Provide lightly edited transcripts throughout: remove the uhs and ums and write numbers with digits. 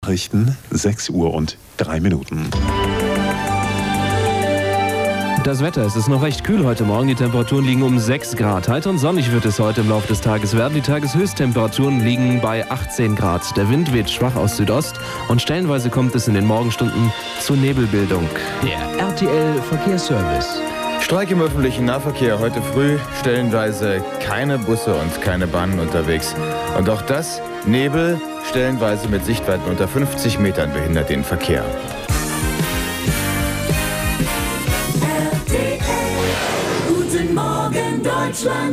Nachrichten, 6:03. Das Wetter, es ist noch recht kühl heute Morgen. Die Temperaturen liegen um 6 Grad. Heiter und sonnig wird es heute im Laufe des Tages werden. Die Tageshöchsttemperaturen liegen bei 18 Grad. Der Wind weht schwach aus Südost und stellenweise kommt es in den Morgenstunden zur Nebelbildung. Der RTL-Verkehrsservice. Streik im öffentlichen Nahverkehr heute früh, stellenweise keine Busse und keine Bahnen unterwegs. Und auch das, Nebel, stellenweise mit Sichtweiten unter 50 Metern behindert den Verkehr. Guten Morgen Deutschland.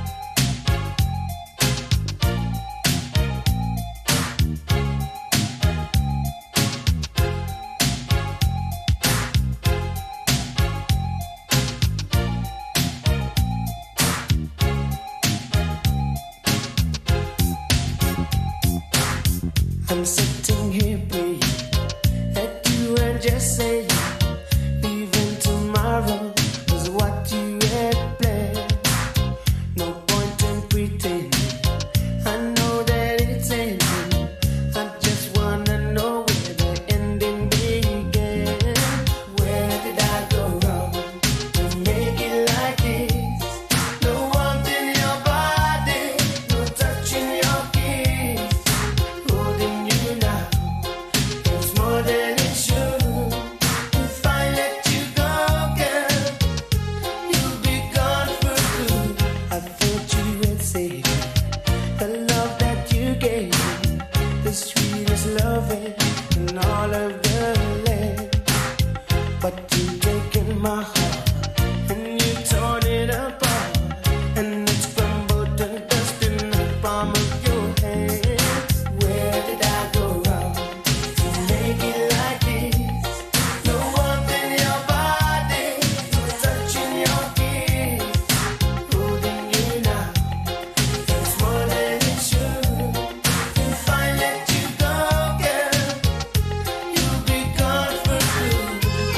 I'm sitting here praying that you and just say even tomorrow was what you had planned. No point in pretending. I know that it's ending. I just wanna know where the ending began. Where did I go wrong to make it like this? No warmth in your body, no touch in your kiss. Holding you now, it's more than it should. If I let you go, girl, you'll be gone for good. I thought you had said the love that you gave me, the sweetest loving in all of the land. But you've taken my heart and you've torn it apart, and it's crumbled to dust in the palm of your hand. Where did I go wrong to make it like this? No warmth in your body, no touch in your kiss. Holding you now, it's more than it should. If I let you go, girl, you'll be gone for good.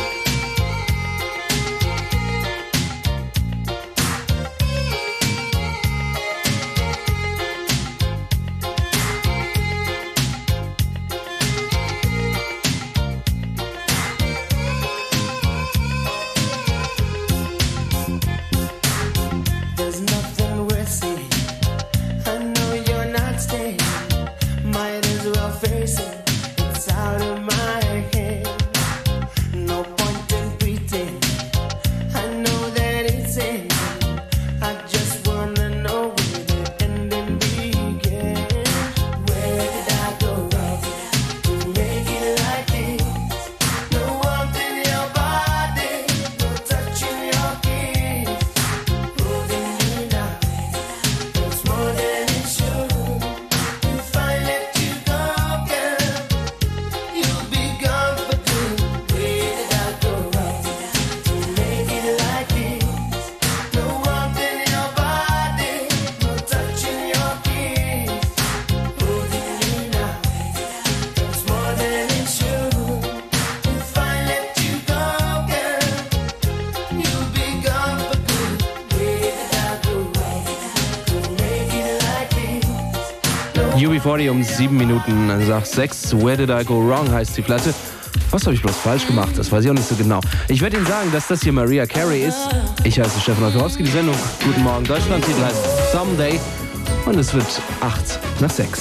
There's nothing worth saying. I know you're not staying. Might as well face it. It's out of my hand. No point in pretending. I know that it's ending. I just wanna know where the ending began. Where did I go wrong to make it like this? No warmth in your body, no touch in your kiss. Holding you now, it's more than it should. If I let you go, girl, you'll be gone for good. Where did I go wrong to make it like this? No warmth in your body, no touch in your kiss. Holding you now, it's more than it should. If I let you go, girl, you'll be gone for good. Where did I go wrong to make it like this? UB40 um 7 Minuten nach 6. Where Did I Go Wrong heißt die Platte. Was habe ich bloß falsch gemacht? Das weiß ich auch nicht so genau. Ich werde Ihnen sagen, dass das hier Mariah Carey ist. Ich heiße Stefan Olkowski. Die Sendung Guten Morgen Deutschland. Titel heißt Someday. Und es wird 8 nach 6.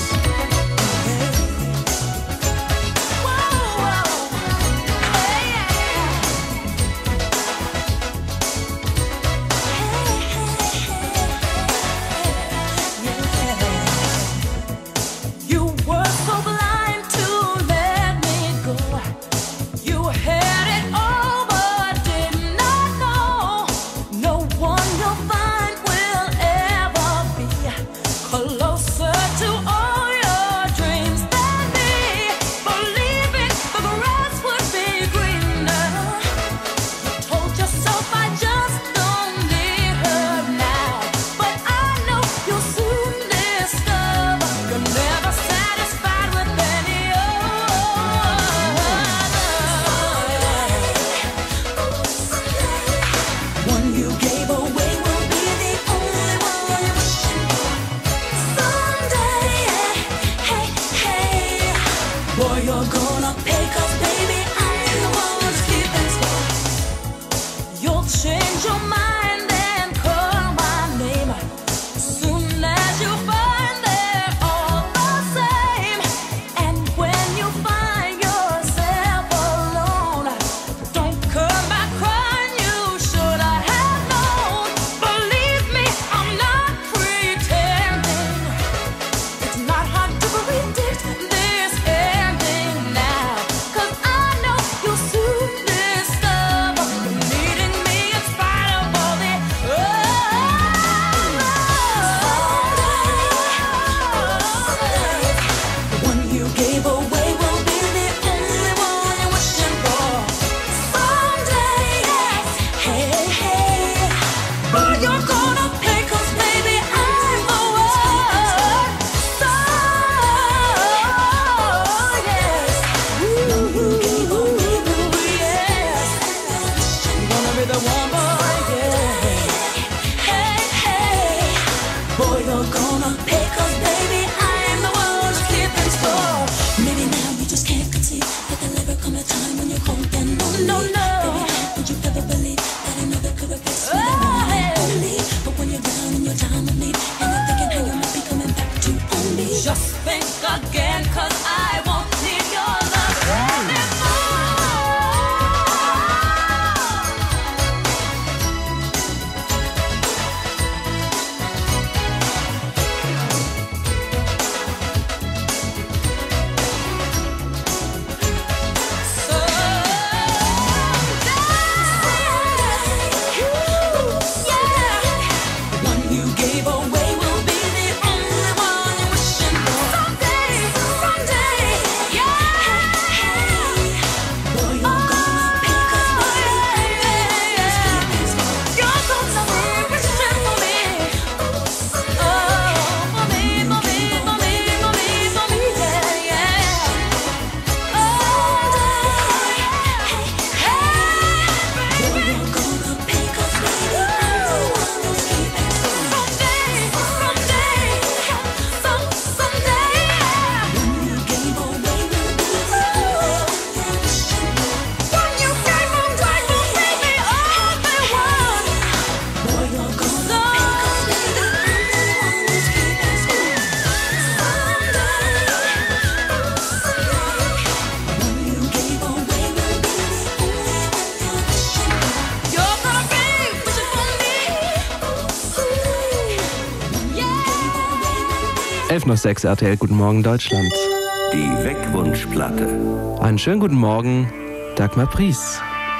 You were so blind to let me go. You had it all but did not know. No one you'll find will ever be closer to all your you're gonna pay, 'cause baby, I'm the one who's keeping score. You'll change your mind and call my name as soon as you find they're all the same. And when you find yourself alone, don't come back crying, you should have known. Believe me, I'm not pretending. It's not hard to predict this ending now, 'cause I know you'll soon discover needing me in spite of all the the one you gave away will be the only one you're wishing for. Someday, yes, hey, hey, but you're gonna pay, 'cause baby, I'm the one. So, yes, one you gave away will be, yes, gonna be the one, boy, yeah. Hey, hey, boy, you're gonna pay, 'cause baby, I'm the one who's keeping score. Maybe now you just can't conceive that there'll ever come a time when you're holding on. No, no. Baby, how could you ever believe that another could replace me? Only, but when you're down in your time of need and you're thinking how you might be coming back to on me, just think again, 'cause I won't need your love anymore. One you gave away will be the only one you're wishing for. Someday, yeah. Boy, you're gonna pay, 'cause baby, you're gonna be wishing for me. Oh, for me, for me, for me, for me, for me, yeah, yeah. Boy, you're gonna pay, 'cause baby, I'm the one who's keeping score. Someday, when you gave away will be the only one you're wishing for. When you gave away will be the only one. Boy, you're gonna pay, 'cause baby, I'm the one who's keeping score. When you gave away will be the only one you're wishing for. You're gonna be wishing for me. Yeah. 11:06 RTL, guten Morgen Deutschland. Die Wegwunschplatte. Einen schönen guten Morgen, Dagmar Pries.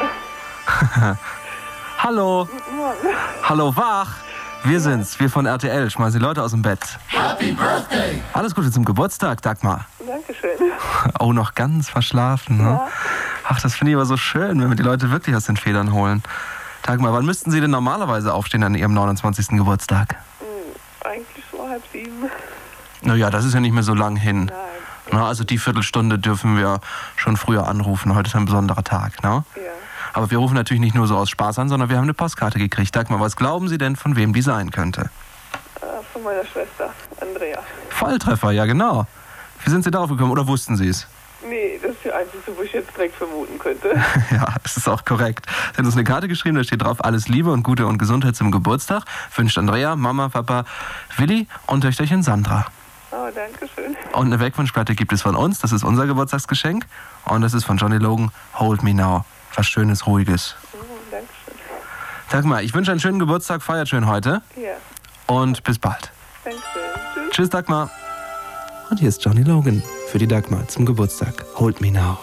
Hallo. Guten Morgen. Hallo, wach. Wir sind's, wir von RTL, schmeißen die Leute aus dem Bett. Happy Birthday. Alles Gute zum Geburtstag, Dagmar. Dankeschön. Oh, noch ganz verschlafen, ne? Ja. Ach, das finde ich aber so schön, wenn wir die Leute wirklich aus den Federn holen. Dagmar, wann müssten Sie denn normalerweise aufstehen an Ihrem 29. Geburtstag? Eigentlich so 6:30. Naja, das ist ja nicht mehr so lang hin. Nein. Na, also die Viertelstunde dürfen wir schon früher anrufen. Heute ist ein besonderer Tag, ne? Ja. Aber wir rufen natürlich nicht nur so aus Spaß an, sondern wir haben eine Postkarte gekriegt. Dagmar, was glauben Sie denn, von wem die sein könnte? Von meiner Schwester, Andrea. Volltreffer, ja genau. Wie sind Sie darauf gekommen oder wussten Sie es? Nee, das ist die einzige, wo ich jetzt direkt vermuten könnte. Ja, das ist auch korrekt. Sie hat uns eine Karte geschrieben, da steht drauf: Alles Liebe und Gute und Gesundheit zum Geburtstag. Wünscht Andrea, Mama, Papa, Willi und Töchterchen Sandra. Oh, danke schön. Und eine Wegwunschplatte gibt es von uns, das ist unser Geburtstagsgeschenk. Und das ist von Johnny Logan, Hold Me Now. Was Schönes, Ruhiges. Oh, danke schön. Sag mal, ich wünsche einen schönen Geburtstag, feiert schön heute. Ja, Und bis bald. danke schön. Tschüss. Tschüss, Dagmar. Und hier ist Johnny Logan für die Dagmar zum Geburtstag. Hold Me Now.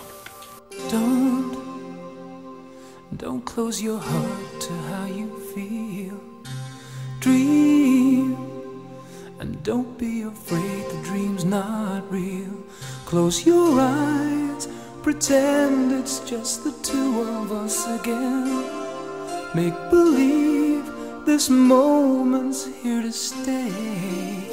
Don't close your heart to how you feel. Dream, and don't be afraid the dream's not real. Close your eyes, pretend it's just the two of us again. Make believe this moment's here to stay.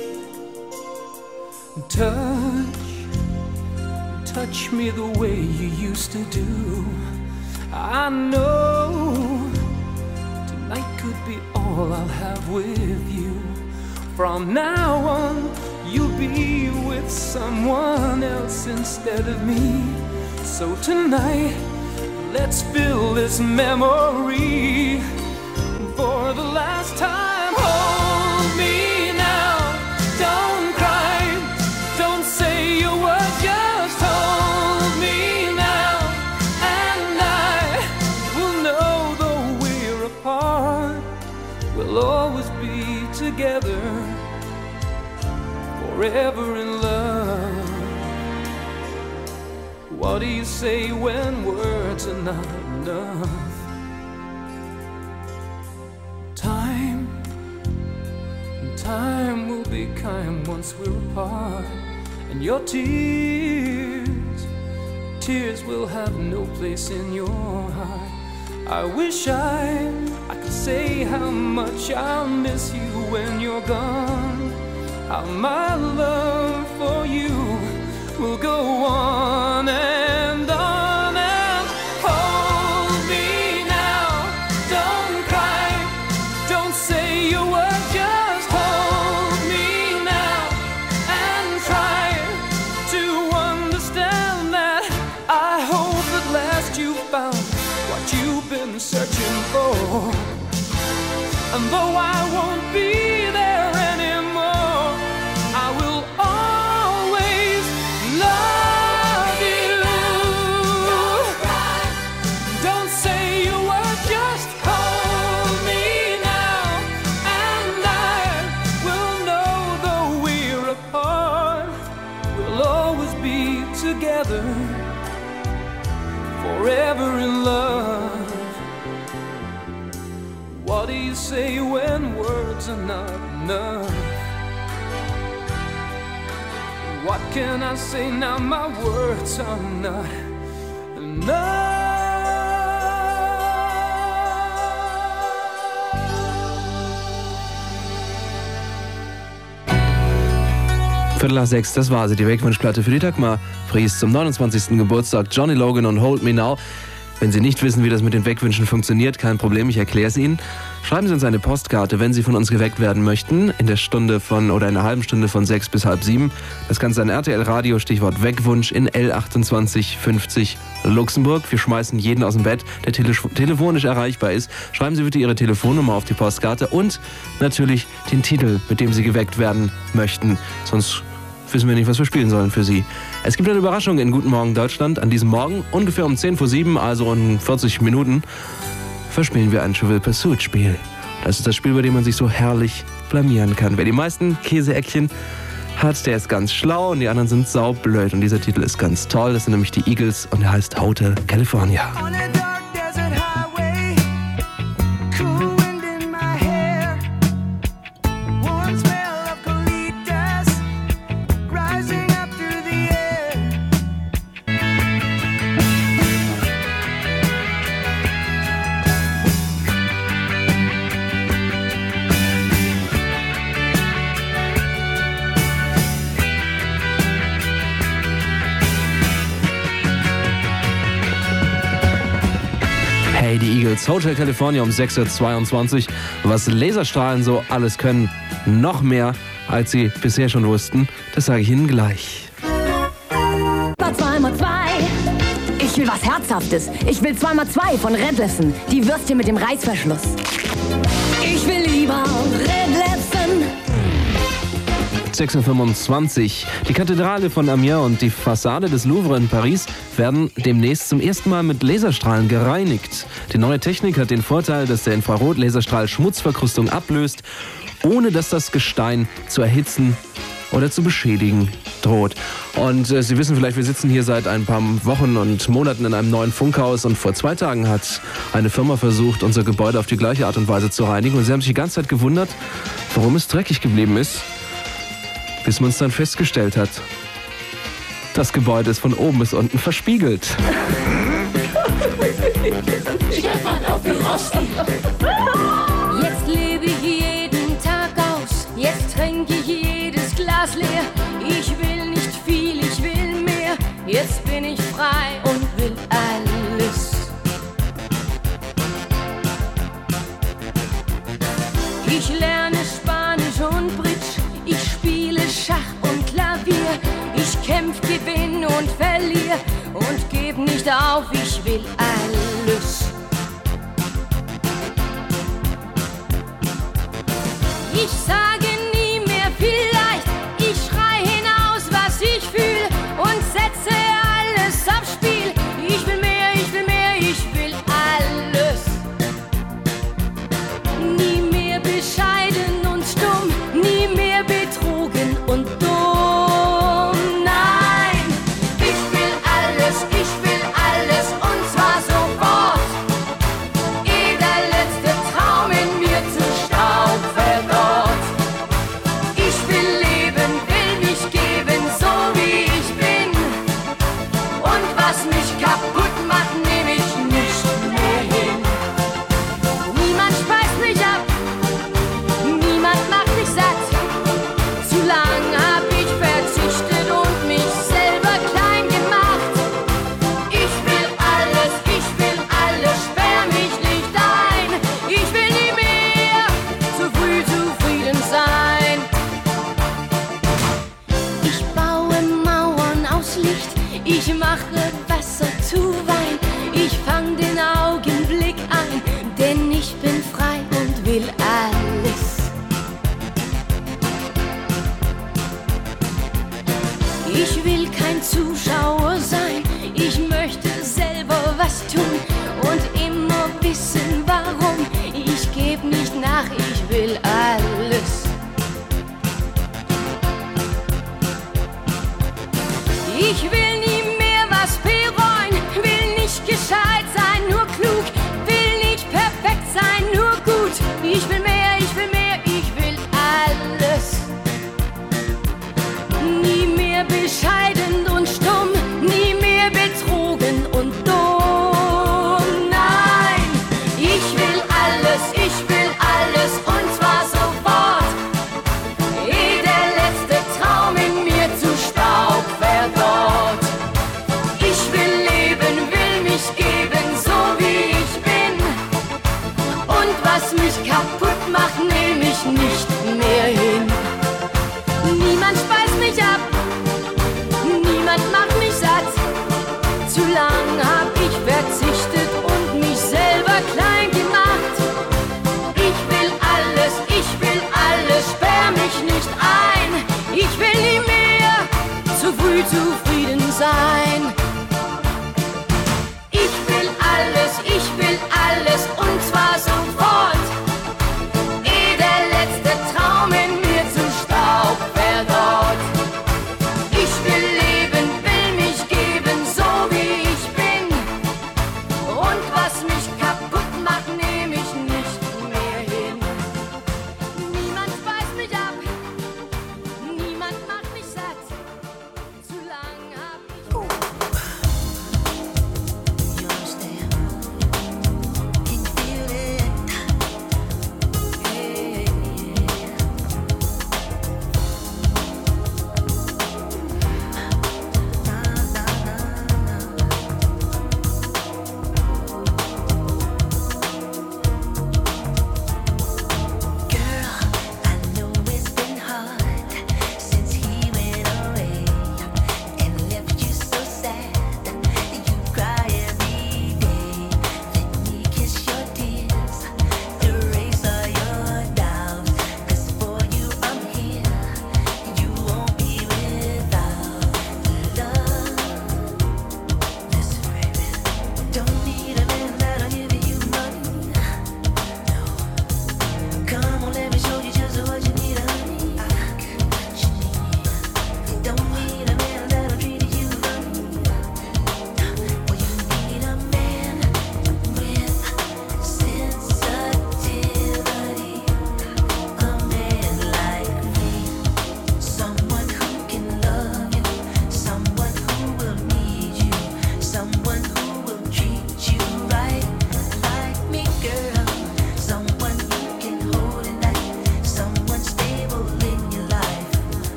Touch me the way you used to do. I know tonight could be all I'll have with you. From now on, you'll be with someone else instead of me. So tonight, let's fill this memory for the last time. Hold me now, don't cry, don't say your words, just hold me now, and I will know though we're apart, we'll always be together, forever in love. What do you say when words are not enough? Time will be kind once we're apart, and your tears will have no place in your heart. I wish I could say how much I'll miss you when you're gone, how my love for you will go on and on, and hold me now, don't cry, don't say your words, just hold me now and try to understand that I hope at last you found what you've been searching for, and though I won't be there anymore, I will always love you. Don't say a word, just hold me now, and I will know though we're apart, we'll always be together, forever in love. What do you say when words are not enough? What can I say now? My words are not enough. Viertel nach 6, das war sie, die Wegwunschplatte für die Dagmar Fries zum 29. Geburtstag. Johnny Logan und Hold Me Now. Wenn Sie nicht wissen, wie das mit den Wegwünschen funktioniert, kein Problem, ich erkläre es Ihnen. Schreiben Sie uns eine Postkarte, wenn Sie von uns geweckt werden möchten, in der Stunde von oder in einer halben Stunde von 6 bis halb 7. Das Ganze an RTL Radio, Stichwort Wegwunsch in L2850 Luxemburg. Wir schmeißen jeden aus dem Bett, der telefonisch erreichbar ist. Schreiben Sie bitte Ihre Telefonnummer auf die Postkarte und natürlich den Titel, mit dem Sie geweckt werden möchten. Sonst wissen wir nicht, was wir spielen sollen für Sie. Es gibt eine Überraschung in Guten Morgen Deutschland. An diesem Morgen, ungefähr um 10 vor 7, also in 40 Minuten, verspielen wir ein Trivial Pursuit Spiel. Das ist das Spiel, bei dem man sich so herrlich blamieren kann. Wer die meisten Käseäckchen hat, der ist ganz schlau und die anderen sind saublöd. Und dieser Titel ist ganz toll. Das sind nämlich die Eagles und der heißt Hotel California. Hey, die Eagles, Hotel California um 6.22 Uhr. Was Laserstrahlen so alles können, noch mehr, als Sie bisher schon wussten, das sage ich Ihnen gleich. 2x2. Ich will was Herzhaftes. Ich will 2x2 von Redlessen. Die Würstchen mit dem Reißverschluss. Ich will lieber Redlessen. 6.25 Uhr. Die Kathedrale von Amiens und die Fassade des Louvre in Paris werden demnächst zum ersten Mal mit Laserstrahlen gereinigt. Die neue Technik hat den Vorteil, dass der Infrarot-Laserstrahl Schmutzverkrustung ablöst, ohne dass das Gestein zu erhitzen oder zu beschädigen droht. Und Sie wissen vielleicht, wir sitzen hier seit ein paar Wochen und Monaten in einem neuen Funkhaus und vor 2 Tagen hat eine Firma versucht, unser Gebäude auf die gleiche Art und Weise zu reinigen und sie haben sich die ganze Zeit gewundert, warum es dreckig geblieben ist, bis man es dann festgestellt hat. Das Gebäude ist von oben bis unten verspiegelt. Stefan auf die Rosten. Jetzt lebe ich jeden Tag aus. Jetzt trinke ich jedes Glas leer. Ich will nicht viel, ich will mehr. Jetzt bin ich frei und will alles. Ich lerne Spanisch und Bridge. Ich spiele Schach und Klavier. Ich kämpf, gewinn und verlier und geb hört nicht auf, ich will alles. Ich sage nie mehr vielleicht, ich schrei hinaus, was ich fühle und setze alles aufs Spiel. Ich will mehr, ich will mehr, ich will alles. Nie mehr bescheiden und stumm, nie mehr betrogen und dumm. Nein, ich will alles und zwar sofort. Ehe der letzte Traum in mir zu Staub verdorrt. Ich will leben, will mich geben, so wie ich bin. Und was mich kaputt macht, nehme ich nicht mehr hin. Niemand speist mich ab, niemand macht mich satt. Zu lang hab ich verzichtet und mich selber klein gemacht. Ich will alles, sperr mich nicht ein. Ich will nie mehr zu früh zufrieden sein. Ich baue Mauern aus Licht, ich mache Wasser zu Wein. Ich fang den Augenblick ein, denn ich bin frei und will alles. Ich will kein Zuschauer sein, ich möchte selber was tun und immer wissen warum. Ich geb nicht nach, ich will alles. Ich will nie mehr was bereuen, will nicht gescheit sein, nur klug, will nicht perfekt sein, nur gut. Ich will mehr, ich will mehr, ich will alles. Nie mehr bescheiden und stumm, nie mehr betrogen und dumm. Nein, ich will alles und zwar sofort. Ehe der letzte Traum in mir zu Staub verdorrt. Ich will leben, will mich geben, so wie ich bin. Und was mich kaputt macht, nehme ich nicht mehr hin. Niemand speist mich ab, niemand macht mich satt. Zu lang hab ich verzichtet und mich selber klein gemacht. Ich will alles, sperr mich nicht ein. Ich will nie mehr zu früh zufrieden sein. Ich will alles und zwar sofort. Ehe der letzte Traum in mir zu Staub verdorrt. Ich will leben, will mich geben, so wie ich bin. Und was mich kaputt macht, nehme ich nicht mehr hin. Niemand speist mich ab, niemand macht mich satt. Zu lang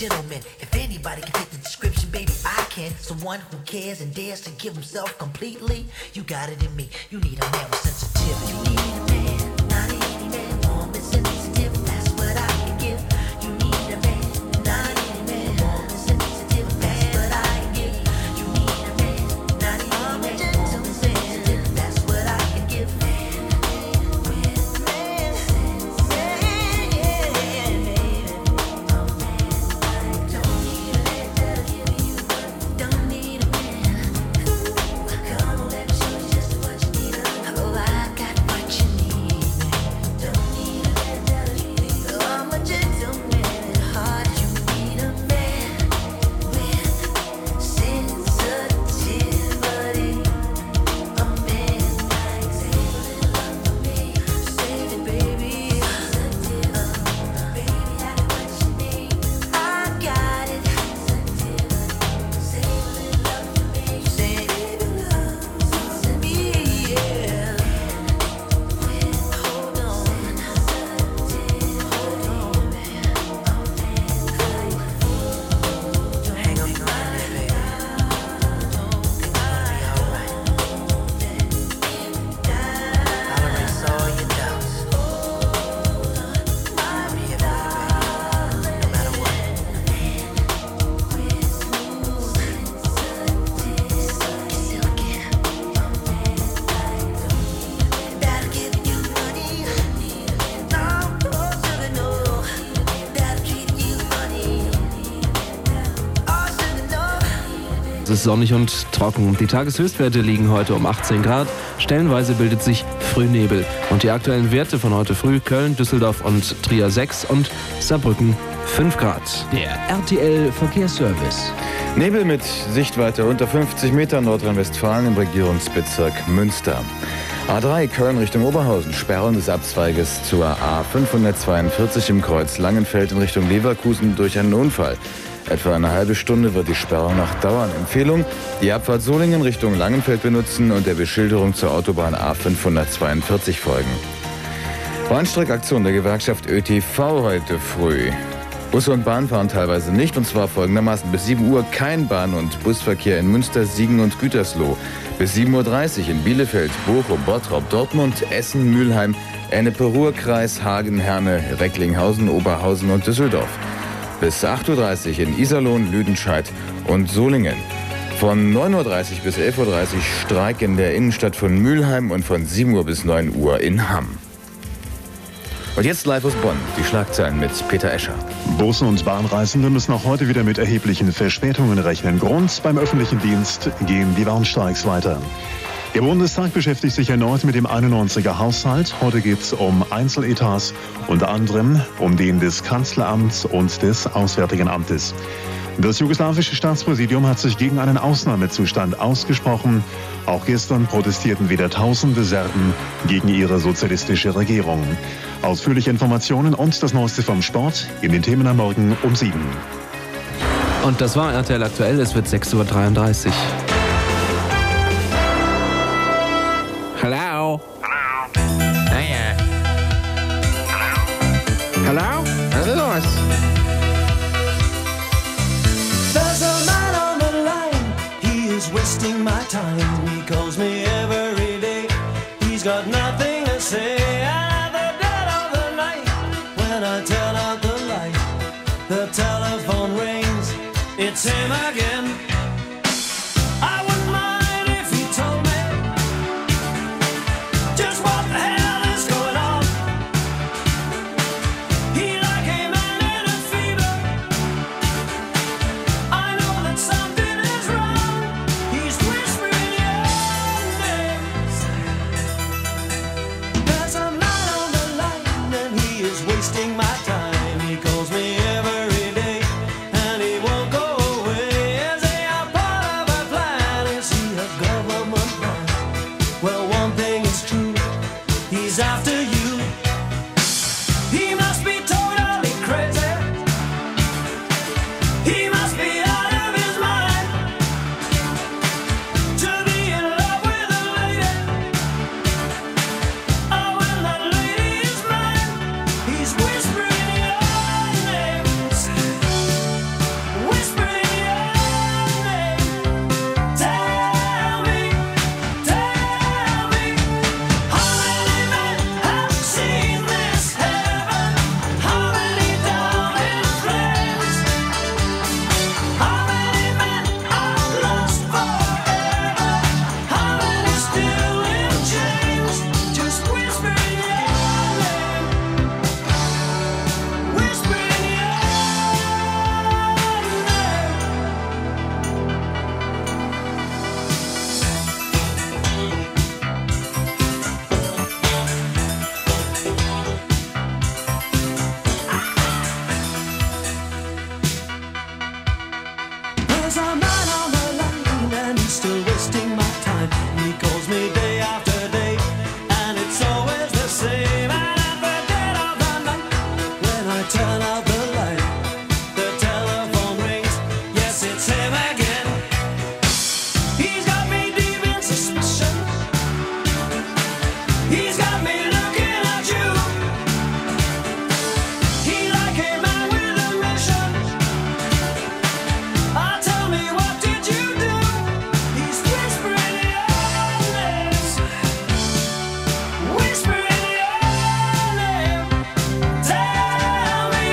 gentleman. If anybody can fit the description, baby, I can. Someone who cares and dares to give himself completely. You got it in me. You need a man with sensitivity. You need a man, not any man, warm and sensitive. That's what I can give. You need a man, not any man, warm and sensitive. That's what I can give. You need a man, not any man, warm and sensitive. That's what I can give. Es ist sonnig und trocken. Die Tageshöchstwerte liegen heute um 18 Grad. Stellenweise bildet sich Frühnebel. Und die aktuellen Werte von heute früh: Köln, Düsseldorf und Trier 6 und Saarbrücken 5 Grad. Der RTL Verkehrsservice. Nebel mit Sichtweite unter 50 Metern, Nordrhein-Westfalen im Regierungsbezirk Münster. A3 Köln Richtung Oberhausen, Sperren des Abzweiges zur A542 im Kreuz Langenfeld in Richtung Leverkusen durch einen Unfall. Etwa eine halbe Stunde wird die Sperrung noch dauern. Empfehlung: die Abfahrt Solingen Richtung Langenfeld benutzen und der Beschilderung zur Autobahn A542 folgen. Bahnstreckaktion der Gewerkschaft ÖTV heute früh. Busse und Bahn fahren teilweise nicht, und zwar folgendermaßen: bis 7 Uhr kein Bahn- und Busverkehr in Münster, Siegen und Gütersloh. Bis 7.30 Uhr in Bielefeld, Bochum, Bottrop, Dortmund, Essen, Mülheim, Ennepe-Ruhr-Kreis, Hagen, Herne, Recklinghausen, Oberhausen und Düsseldorf. Bis 8.30 Uhr in Iserlohn, Lüdenscheid und Solingen. Von 9.30 Uhr bis 11.30 Uhr Streik in der Innenstadt von Mülheim und von 7 Uhr bis 9 Uhr in Hamm. Und jetzt live aus Bonn, die Schlagzeilen mit Peter Escher. Bussen und Bahnreisende müssen auch heute wieder mit erheblichen Verspätungen rechnen. Grund: beim öffentlichen Dienst gehen die Warnstreiks weiter. Der Bundestag beschäftigt sich erneut mit dem 91er Haushalt. Heute geht es um Einzeletats, unter anderem um den des Kanzleramts und des Auswärtigen Amtes. Das jugoslawische Staatspräsidium hat sich gegen einen Ausnahmezustand ausgesprochen. Auch gestern protestierten wieder tausende Serben gegen ihre sozialistische Regierung. Ausführliche Informationen und das Neueste vom Sport in den Themen am Morgen um 7. Und das war RTL aktuell. Es wird 6.33 Uhr. Hello? Hiya. Hello? Was ist los? There's a man on the line, he is wasting my time. He calls me every day, he's got nothing to say. And at the dead of the night, when I turn out the light, the telephone rings, it's him again. I wouldn't mind if he told me just what the hell is going on. He like a man in a fever, I know that something is wrong. He's whispering your name. There's a man on the line and he is wasting my time. He calls me every day and he won't go away. Say There's a man on the line and he's still wasting my time. He calls me day after day and it's always the same. And at the dead of the night, when I turn out the light, the telephone rings. Yes, it's him again. He's got me deep in suspicion. He's got me looking at you. He like a man with a mission. Tell me, what did you do? He's whispering your names, whispering your name. Tell me,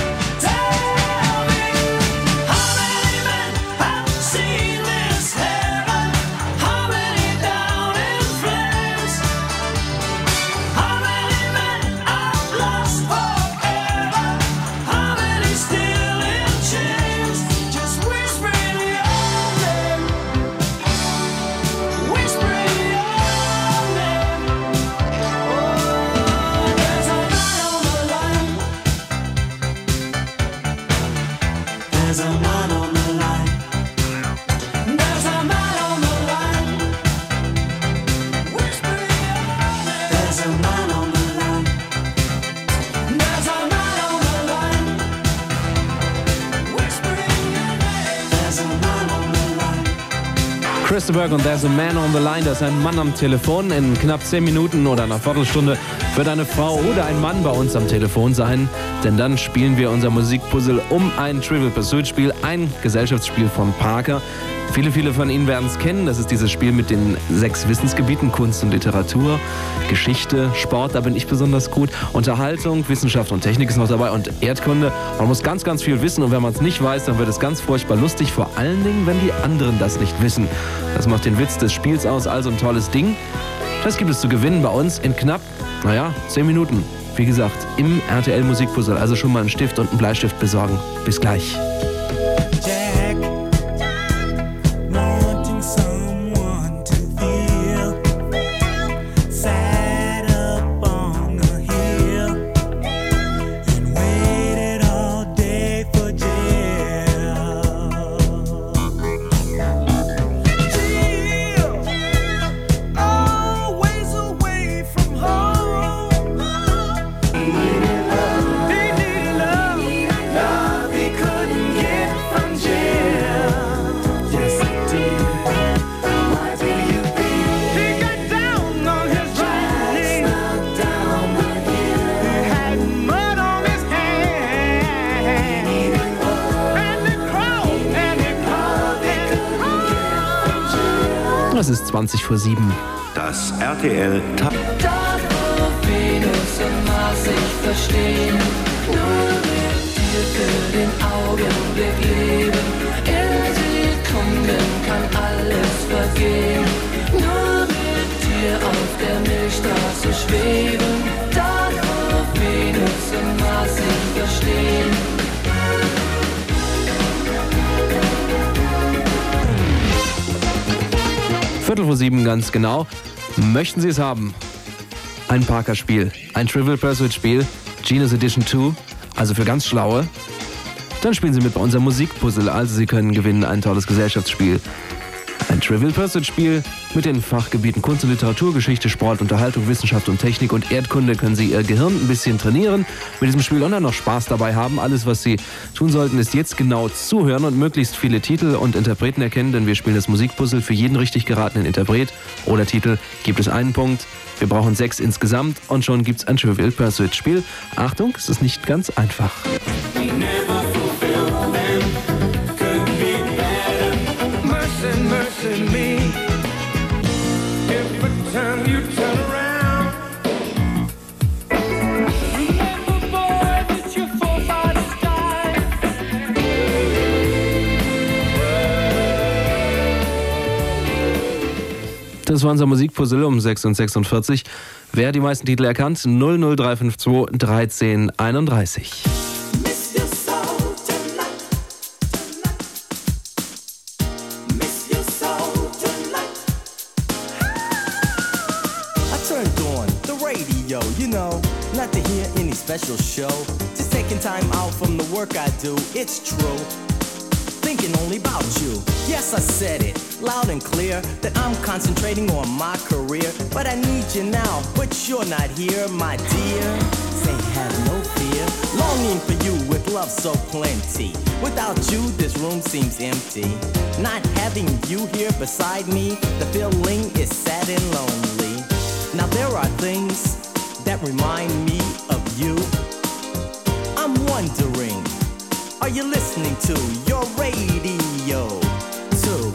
how many men have seen this heaven? How many down in flames? How many men are lost forever? How many still in chains? Just whispering your name, whispering your name. Oh, there's a man on the line. There's a man on the line. There's a man on the line. Whispering your name. There's a man on the line. There's a man on the line. Whispering your name. There's a man on the line. Chris Berg und There's a Man on the Line, das ist ein Mann am Telefon. In knapp 10 Minuten oder einer Viertelstunde wird eine Frau oder ein Mann bei uns am Telefon sein. Denn dann spielen wir unser Musikpuzzle um ein Trivial Pursuit Spiel, ein Gesellschaftsspiel von Parker. Viele von Ihnen werden es kennen. Das ist dieses Spiel mit den 6 Wissensgebieten: Kunst und Literatur, Geschichte, Sport, da bin ich besonders gut, Unterhaltung, Wissenschaft und Technik ist noch dabei und Erdkunde. Man muss ganz viel wissen und wenn man es nicht weiß, dann wird es ganz furchtbar lustig, vor allen Dingen, wenn die anderen das nicht wissen. Das macht den Witz des Spiels aus, also ein tolles Ding. Das gibt es zu gewinnen bei uns in knapp, 10 Minuten. Wie gesagt, im RTL Musikpuzzle, also schon mal einen Stift und einen Bleistift besorgen. Bis gleich. Jack, wanting someone to feel, sat up on a hill and waited all day for Jill. Jill, always away from home. He needed love he couldn't get from Jill. Yes, he did. Why do you think he got down on his knees? Down the hill. He had mud on his hands. He needed love. And he crawled and he crawled and crawled. Es ist 7:20. Das RTL Top. Dort, wo Venus und Mars sich verstehen, nur mit dir für den Augenblick leben. In Sekunden kann alles vergehen, nur mit dir auf der Milchstraße schweben. Dort, wo Venus und Mars sich verstehen. 7:15 ganz genau. Möchten Sie es haben? Ein Parker-Spiel, ein Trivial Pursuit-Spiel, Genius Edition 2, also für ganz Schlaue. Dann spielen Sie mit bei unserem Musikpuzzle, also Sie können gewinnen ein tolles Gesellschaftsspiel. Ein Trivial Pursuit-Spiel mit den Fachgebieten Kunst und Literatur, Geschichte, Sport, Unterhaltung, Wissenschaft und Technik und Erdkunde können Sie Ihr Gehirn ein bisschen trainieren mit diesem Spiel und dann noch Spaß dabei haben. Alles, was Sie tun sollten, ist jetzt genau zuhören und möglichst viele Titel und Interpreten erkennen, denn wir spielen das Musikpuzzle. Für jeden richtig geratenen Interpret oder Titel gibt es einen Punkt. Wir brauchen 6 insgesamt und schon gibt's ein Trivial Pursuit-Spiel. Achtung, es ist nicht ganz einfach. Mercy me, every time you turn around. Remember, boy, that you fall by the sky. Das war unser Musikpuzzle um 6:46. Wer hat die meisten Titel erkannt? 00352 1331. You know, not to hear any special show, just taking time out from the work I do, it's true. Think thinking only about you. Yes, I said it loud and clear that I'm concentrating on my career. But I need you now, but you're not here, my dear. Say have no fear, longing for you with love so plenty. Without you, this room seems empty. Not having you here beside me, the feeling is sad and lonely. Now there are things that remind me of you. I'm wondering, are you listening to your radio too?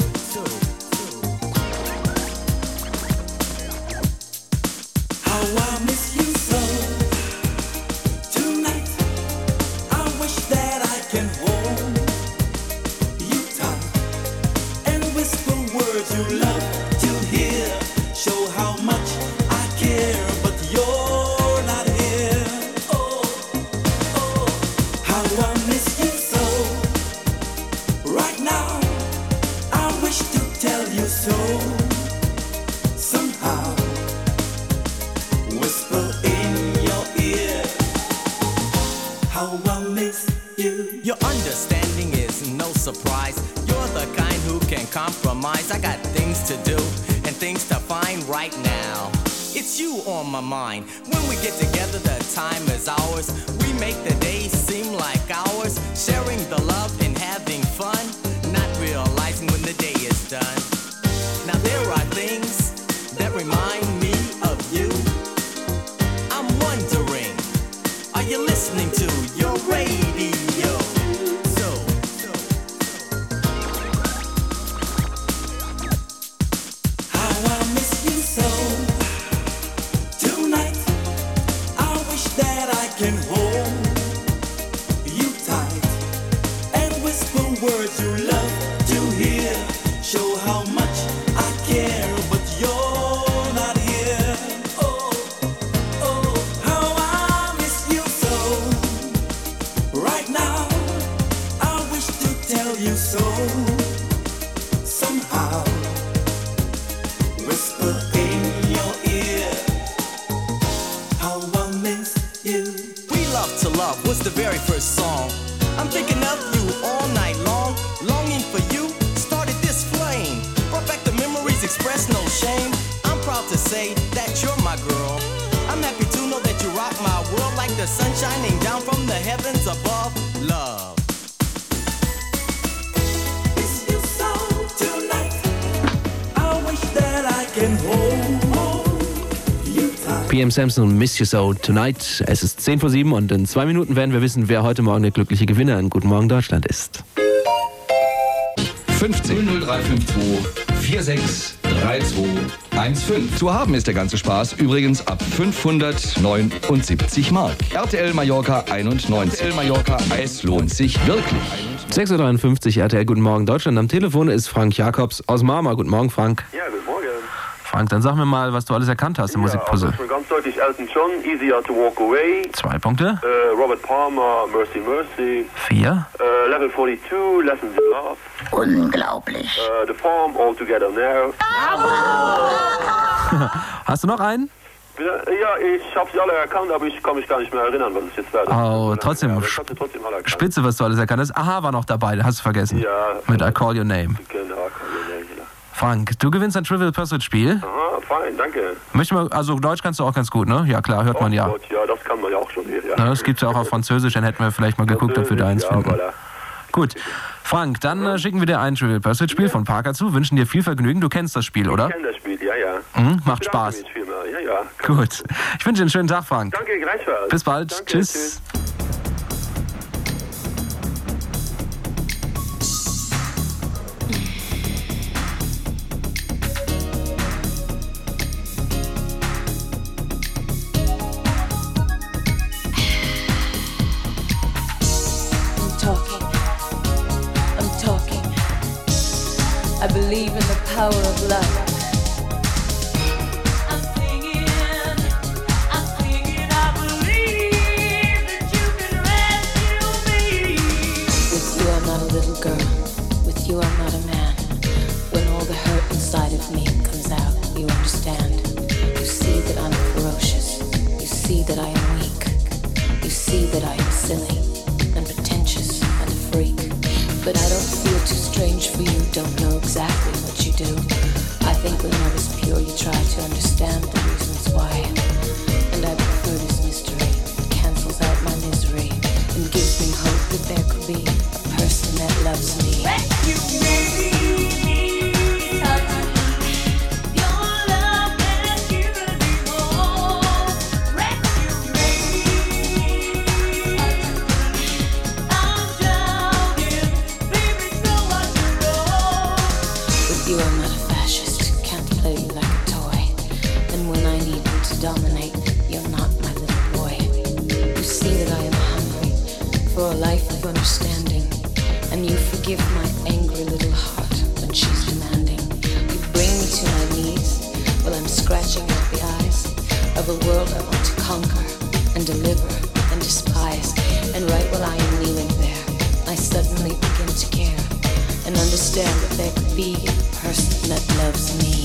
How I miss you so. Tonight, I wish that I can hold you tight and whisper words you love to hear. Show how much I care, but you're not here. Oh, oh, how I miss you so. Right now, I wish to tell you so. Somehow, whisper in your ear how I miss you. Your understanding is no surprise. You're the kind who can compromise. I got things to do and things to find right now. It's you on my mind. When we get together, the time is ours. We make the days seem like hours. Sharing the love and having fun, not realizing when the day is done. Now there are things that remind me of you. I'm wondering, are you listening to your radio? How I miss you so. Tonight, I wish that I can hold you tight and whisper words you love to hear. Show how much I care, but you're not here. Oh, oh, how I miss you so. Right now, I wish to tell you so. Somehow, whisper in your ear how I miss you. We Love to Love was the very first song. I'm thinking of you all night long. Longing for you started this flame. Brought back the memories, express no shame. I'm proud to say that you're my girl. I'm happy to know that you rock my world like the sun shining down from the heavens above. Love. Miss you so tonight. I wish that I can hold you tight. PM Samson und Miss You So Tonight. Es ist 10:07 und in 2 Minuten werden wir wissen, wer heute Morgen der glückliche Gewinner in Guten Morgen Deutschland ist. 15 0352 463215. Zu haben ist der ganze Spaß übrigens ab 579 Mark. RTL Mallorca 91. RTL Mallorca, es lohnt sich wirklich. 6:53 Uhr RTL Guten Morgen Deutschland. Am Telefon ist Frank Jakobs aus Marmar. Guten Morgen, Frank. Ja, guten Morgen. Frank, dann sag mir mal, was du alles erkannt hast im Musikpuzzle. Also ganz deutlich Elton John, Easier to Walk Away. 2 Punkte. Robert Palmer, Mercy Mercy. 4. Level 42, Lessons in Love. Unglaublich. The Farm, All Together Now. Hast du noch einen? Ja, ich habe sie alle erkannt, aber ich kann mich gar nicht mehr erinnern, was es jetzt war. Oh, trotzdem. Aber ich hab sie trotzdem alle erkannt. Spitze, was du alles erkannt hast. Aha, war noch dabei, hast du vergessen. Ja. Mit I Call Your Name. Genau, I Call Your Name, genau. Frank, du gewinnst ein Trivial Pursuit Spiel. Aha, fein, danke. Also Deutsch kannst du auch ganz gut, ne? Ja klar, hört man ja. Gott, ja, das kann man ja auch schon hier, ja. Na, das gibt's ja auch auf Französisch, dann hätten wir vielleicht mal geguckt, ob wir da eins finden. Voilà. Gut. Frank, dann schicken wir dir ein Trivial Pursuit Spiel von Parker zu, wünschen dir viel Vergnügen. Du kennst das Spiel, oder? Ich kenn das Spiel, ja, ja. Macht Spaß. Ja, ja. Gut. Ich wünsche dir einen schönen Tag, Frank. Danke, gleichfalls. Bis bald. Danke, Tschüss. I'm talking. I believe in the power of love. I'm singing, I believe that you can rescue me. With you I'm not a little girl, with you I'm not a man. When all the hurt inside of me comes out, you understand. You see that I'm ferocious, you see that I am weak. You see that I am silly and pretentious and a freak. but I don't feel too strange for you. Don't know exactly what you do. I think when love is pure, you try to understand the reasons why. And I prefer this mystery. It cancels out my misery and gives me hope that there could be a person that loves me. Rescue me. You are not a fascist, can't play you like a toy. And when I need you to dominate, you're not my little boy. You see that I am hungry for a life of understanding, and you forgive my angry little heart when she's demanding. You bring me to my knees while I'm scratching out the eyes of a world I want to conquer and deliver and despise. And right while I am kneeling there, I suddenly begin to care and understand that there could be a person that loves me.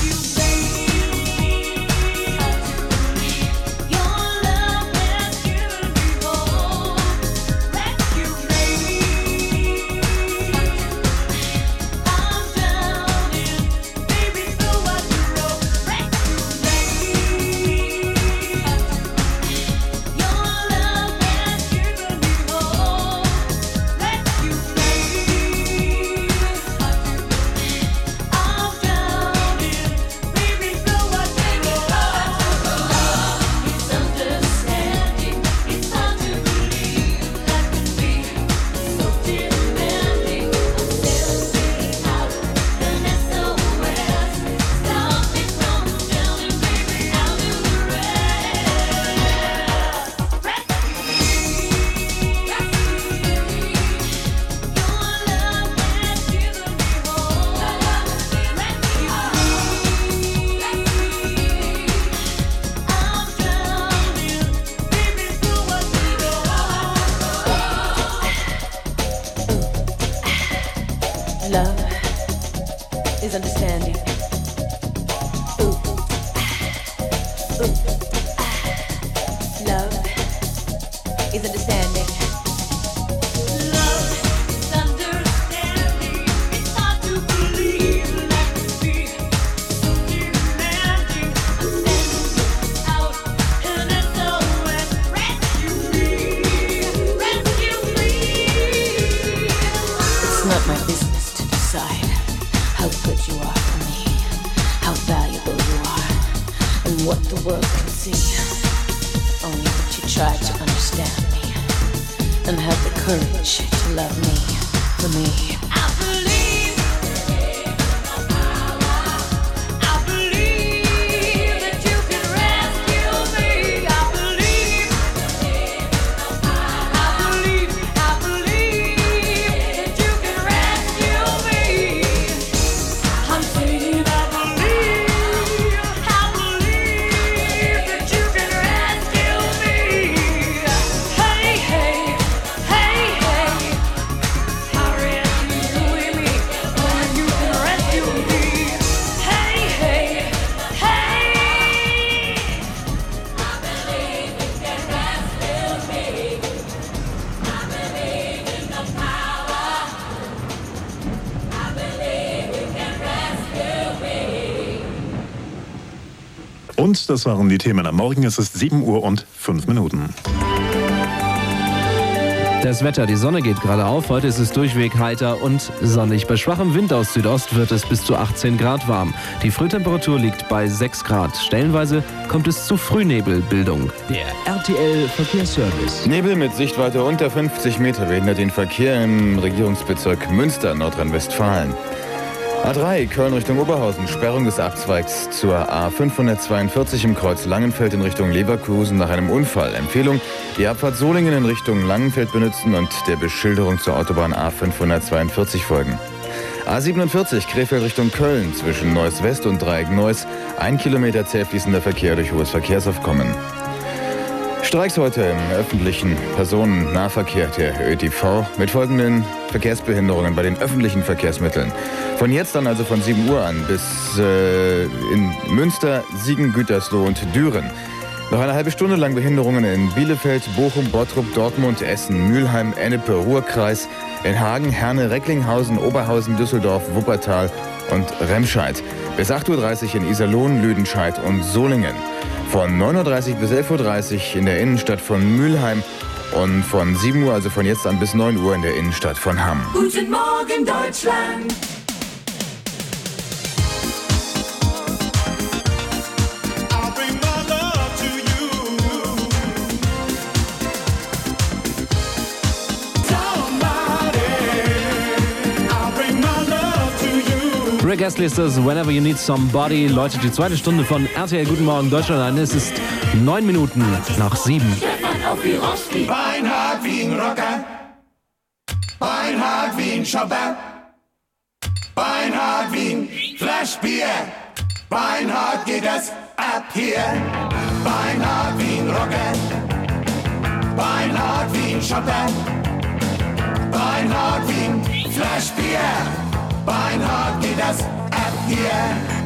Love is understanding. Ooh, ooh, love is understanding. Love is understanding. It's hard to believe that we be so demanding. I'm standing out and it's always rescue me, rescue me. It's not my business how good you are for me, how valuable you are, and what the world can see. Only that you try to understand me and have the courage to love me for me. I believe that you can rescue me. I believe that you can rescue me. I'm saying I believe that you can rescue me. Hey, hey, hey, hey, I rescue me when you can rescue me. Hey, hey, hey, I believe you can rescue me. I believe in the power. I believe you can rescue me. Und das waren die Themen am Morgen. Es ist 7 Uhr und 5 Minuten. Das Wetter, die Sonne geht gerade auf. Heute ist es durchweg heiter und sonnig. Bei schwachem Wind aus Südost wird es bis zu 18 Grad warm. Die Frühtemperatur liegt bei 6 Grad. Stellenweise kommt es zu Frühnebelbildung. Der RTL Verkehrsservice. Nebel mit Sichtweite unter 50 Meter behindert den Verkehr im Regierungsbezirk Münster, Nordrhein-Westfalen. A3 Köln Richtung Oberhausen, Sperrung des Abzweigs zur A542 im Kreuz Langenfeld in Richtung Leverkusen nach einem Unfall. Empfehlung, die Abfahrt Solingen in Richtung Langenfeld benutzen und der Beschilderung zur Autobahn A542 folgen. A47 Krefeld Richtung Köln zwischen Neuss West und Dreieck Neuss, 1 Kilometer zäh fließender Verkehr durch hohes Verkehrsaufkommen. Streiks heute im öffentlichen Personennahverkehr der ÖTV mit folgenden Verkehrsbehinderungen bei den öffentlichen Verkehrsmitteln. Von jetzt an, also von 7 Uhr an, bis in Münster, Siegen, Gütersloh und Düren. Noch eine halbe Stunde lang Behinderungen in Bielefeld, Bochum, Bottrop, Dortmund, Essen, Mülheim, Ennepe, Ruhrkreis, in Hagen, Herne, Recklinghausen, Oberhausen, Düsseldorf, Wuppertal und Remscheid. Bis 8:30 Uhr in Iserlohn, Lüdenscheid und Solingen. Von 9:30 Uhr bis 11:30 Uhr in der Innenstadt von Mülheim und von 7 Uhr, also von jetzt an bis 9 Uhr in der Innenstadt von Hamm. Guten Morgen, Deutschland. Rick Astley ist das Whenever You Need Somebody. Läutet die zweite Stunde von RTL Guten Morgen Deutschland an. Es ist 9 Minuten nach 7. Beinhard wie ein Rocker. Beinhard wie ein Shopper. Beinhard wie ein Flaschbier. Beinhard geht das ab hier. Beinhard wie ein Rocker. Beinhard wie ein Shopper. Beinhard wie ein Flaschbier. Beinhard geht das ab hier.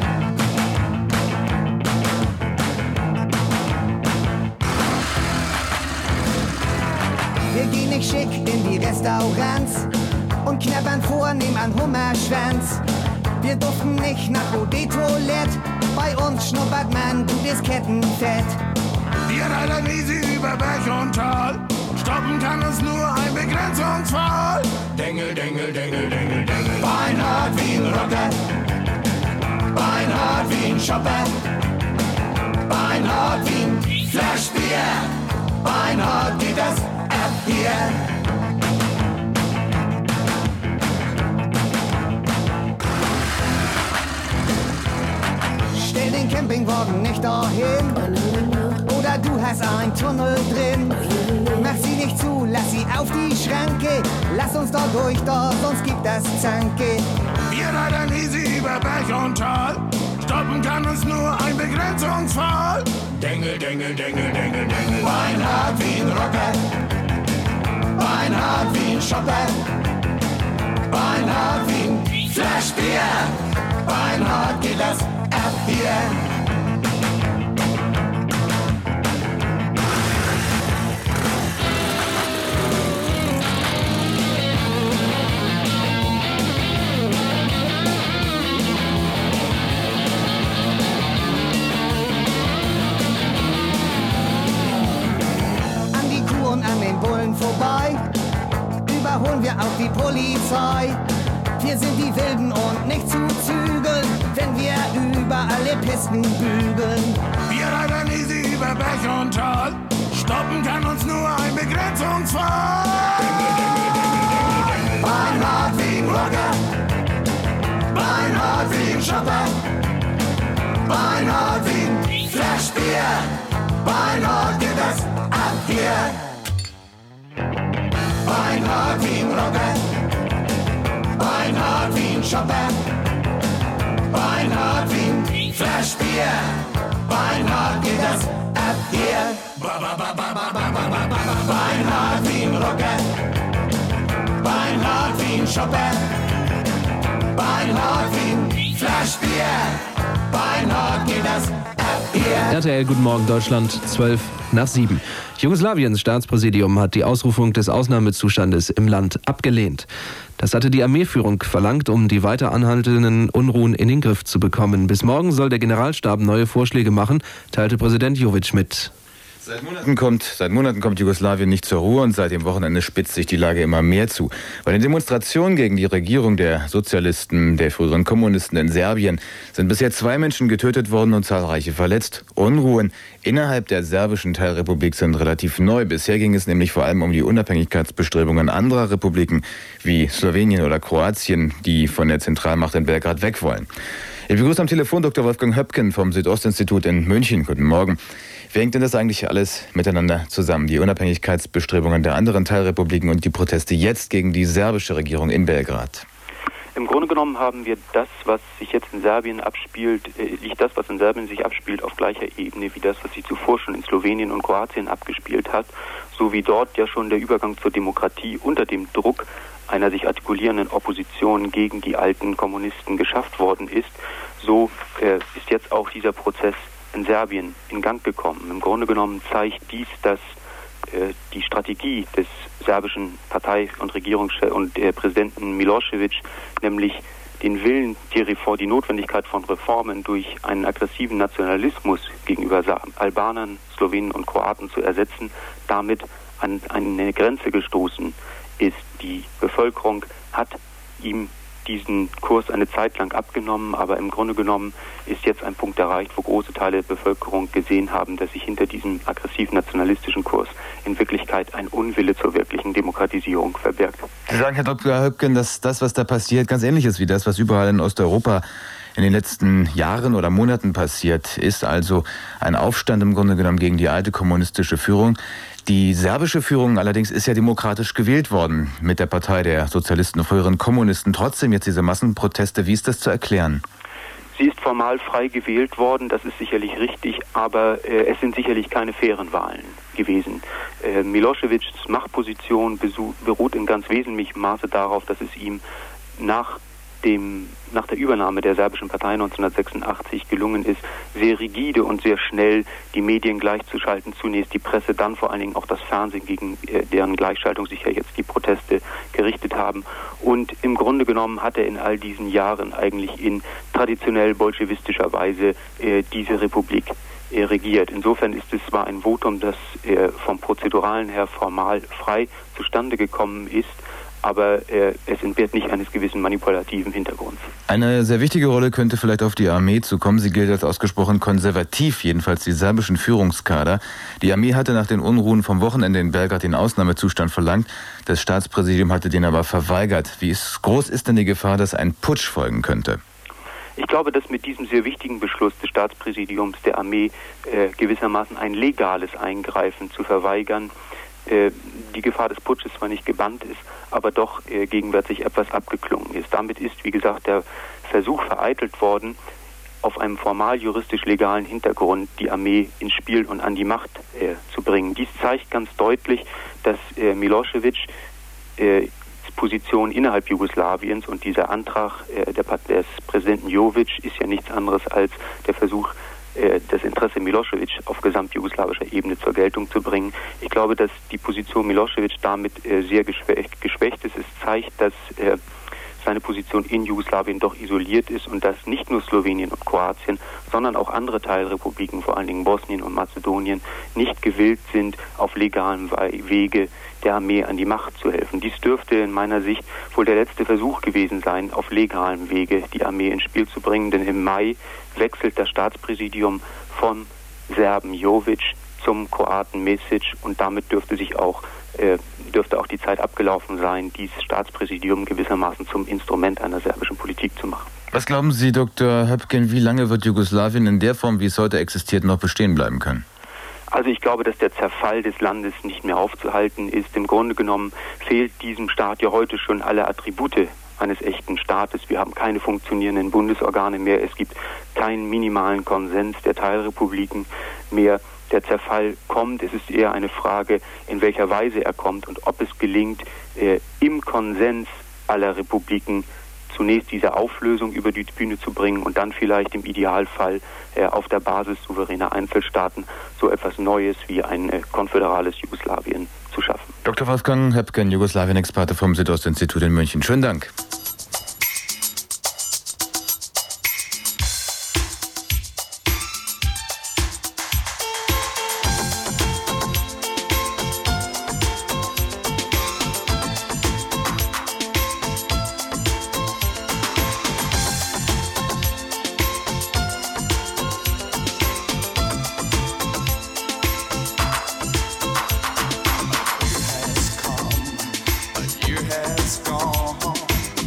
Wir gehen nicht schick in die Restaurants und knabbern vornehm an Hummerschwanz. Wir duften nicht nach Eau-de-Toilette, bei uns schnuppert man gutes Kettenfett. Wir reiten easy über Berg und Tal, stoppen kann uns nur ein Begrenzungsfall. Dengel, Dengel, Dengel, Dengel, Dengel. Beinhard wie ein Rocker, Beinhard wie ein Shopper, Beinhard wie ein Flaschbier. Beinhard geht das ab hier. Stell den Campingwagen nicht dahin, oder du hast einen Tunnel drin. Mach sie nicht zu, lass sie auf die Schranke. Lass uns da durch, da sonst gibt das Zanke. Wir reiten easy über Berg und Tal, stoppen kann uns nur ein Begrenzungsfall. Dengel, Dengel, Dengel, Dengel, Dengel. Beinhard wie ein Rocker, Beinhard wie ein Shopper, Beinhard wie ein Flaschbier. Beinhard geht das ab hier. An den Bullen vorbei, überholen wir auch die Polizei. Wir sind die Wilden und nicht zu zügeln, wenn wir über alle Pisten bügeln. Wir reiten easy über Berg und Tal, stoppen kann uns nur ein Begrenzungsfall. Beinhard wie ein Rocker, Beinhard wie ein Shopper, Beinhard wie ein Flaschbier. Beinhard geht das ab hier. Beinhard wie ein Rocker, Beinhard wie ein Shopper, Beinhard wie ein Flaschbier. Beinhard geht das ab hier. Beinhard wie ein Rocker, Beinhard wie ein Shopper, Beinhard wie ein Flaschbier. Beinhard geht das ab hier. RTL Guten Morgen Deutschland, 12 nach 7. Jugoslawiens Staatspräsidium hat die Ausrufung des Ausnahmezustandes im Land abgelehnt. Das hatte die Armeeführung verlangt, um die weiter anhaltenden Unruhen in den Griff zu bekommen. Bis morgen soll der Generalstab neue Vorschläge machen, teilte Präsident Jovic mit. Seit Monaten kommt Jugoslawien nicht zur Ruhe und seit dem Wochenende spitzt sich die Lage immer mehr zu. Bei den Demonstrationen gegen die Regierung der Sozialisten, der früheren Kommunisten in Serbien sind bisher 2 Menschen getötet worden und zahlreiche verletzt. Unruhen innerhalb der serbischen Teilrepublik sind relativ neu. Bisher ging es nämlich vor allem um die Unabhängigkeitsbestrebungen anderer Republiken wie Slowenien oder Kroatien, die von der Zentralmacht in Belgrad weg wollen. Ich begrüße am Telefon Dr. Wolfgang Höpken vom Südostinstitut in München. Guten Morgen. Wie hängt denn das eigentlich alles miteinander zusammen? Die Unabhängigkeitsbestrebungen der anderen Teilrepubliken und die Proteste jetzt gegen die serbische Regierung in Belgrad? Im Grunde genommen haben wir das, was sich jetzt in Serbien abspielt, liegt das, was in Serbien sich abspielt, auf gleicher Ebene wie das, was sich zuvor schon in Slowenien und Kroatien abgespielt hat, so wie dort ja schon der Übergang zur Demokratie unter dem Druck einer sich artikulierenden Opposition gegen die alten Kommunisten geschafft worden ist, so ist jetzt auch dieser Prozess in Serbien in Gang gekommen. Im Grunde genommen zeigt dies, dass die Strategie des serbischen Partei- und Regierungschefs und Präsidenten Milosevic, nämlich den Willen, die Notwendigkeit von Reformen durch einen aggressiven Nationalismus gegenüber Albanern, Slowenen und Kroaten zu ersetzen, damit an eine Grenze gestoßen ist. Die Bevölkerung hat ihm diesen Kurs eine Zeit lang abgenommen, aber im Grunde genommen ist jetzt ein Punkt erreicht, wo große Teile der Bevölkerung gesehen haben, dass sich hinter diesem aggressiv nationalistischen Kurs in Wirklichkeit ein Unwille zur wirklichen Demokratisierung verbirgt. Sie sagen, Herr Dr. Höpken, dass das, was da passiert, ganz ähnlich ist wie das, was überall in Osteuropa in den letzten Jahren oder Monaten passiert ist. Also ein Aufstand im Grunde genommen gegen die alte kommunistische Führung. Die serbische Führung allerdings ist ja demokratisch gewählt worden mit der Partei der Sozialisten, früheren Kommunisten. Trotzdem jetzt diese Massenproteste, wie ist das zu erklären? Sie ist formal frei gewählt worden, das ist sicherlich richtig, aber es sind sicherlich keine fairen Wahlen gewesen. Milosevics Machtposition beruht in ganz wesentlichem Maße darauf, dass es ihm nach der Übernahme der serbischen Partei 1986 gelungen ist, sehr rigide und sehr schnell die Medien gleichzuschalten, zunächst die Presse, dann vor allen Dingen auch das Fernsehen, gegen deren Gleichschaltung sich ja jetzt die Proteste gerichtet haben. Und im Grunde genommen hat er in all diesen Jahren eigentlich in traditionell bolschewistischer Weise diese Republik regiert. Insofern ist es zwar ein Votum, das vom Prozeduralen her formal frei zustande gekommen ist, aber es entbehrt nicht eines gewissen manipulativen Hintergrunds. Eine sehr wichtige Rolle könnte vielleicht auf die Armee zukommen. Sie gilt als ausgesprochen konservativ, jedenfalls die serbischen Führungskader. Die Armee hatte nach den Unruhen vom Wochenende in Belgrad den Ausnahmezustand verlangt. Das Staatspräsidium hatte den aber verweigert. Wie groß ist denn die Gefahr, dass ein Putsch folgen könnte? Ich glaube, dass mit diesem sehr wichtigen Beschluss des Staatspräsidiums der Armee gewissermaßen ein legales Eingreifen zu verweigern, die Gefahr des Putsches zwar nicht gebannt ist, aber doch gegenwärtig etwas abgeklungen ist. Damit ist, wie gesagt, der Versuch vereitelt worden, auf einem formal juristisch-legalen Hintergrund die Armee ins Spiel und an die Macht zu bringen. Dies zeigt ganz deutlich, dass Milosevic Position innerhalb Jugoslawiens und dieser Antrag des Präsidenten Jovic ist ja nichts anderes als der Versuch, das Interesse Milosevic auf gesamtjugoslawischer Ebene zur Geltung zu bringen. Ich glaube, dass die Position Milosevic damit sehr geschwächt ist. Es zeigt, dass seine Position in Jugoslawien doch isoliert ist und dass nicht nur Slowenien und Kroatien, sondern auch andere Teilrepubliken, vor allen Dingen Bosnien und Mazedonien, nicht gewillt sind, auf legalem Wege der Armee an die Macht zu helfen. Dies dürfte in meiner Sicht wohl der letzte Versuch gewesen sein, auf legalem Wege die Armee ins Spiel zu bringen, denn im Mai wechselt das Staatspräsidium von Serben Jovic zum Kroaten Mesic und damit dürfte auch die Zeit abgelaufen sein, dieses Staatspräsidium gewissermaßen zum Instrument einer serbischen Politik zu machen. Was glauben Sie, Dr. Höpken, wie lange wird Jugoslawien in der Form, wie es heute existiert, noch bestehen bleiben können? Also ich glaube, dass der Zerfall des Landes nicht mehr aufzuhalten ist. Im Grunde genommen fehlt diesem Staat ja heute schon alle Attribute eines echten Staates. Wir haben keine funktionierenden Bundesorgane mehr. Es gibt keinen minimalen Konsens der Teilrepubliken mehr. Der Zerfall kommt. Es ist eher eine Frage, in welcher Weise er kommt und ob es gelingt, im Konsens aller Republiken zunächst diese Auflösung über die Bühne zu bringen und dann vielleicht im Idealfall auf der Basis souveräner Einzelstaaten so etwas Neues wie ein konföderales Jugoslawien zu schaffen. Dr. Wolfgang Höpken, Jugoslawien-Experte vom Südostinstitut in München. Schönen Dank. Has gone.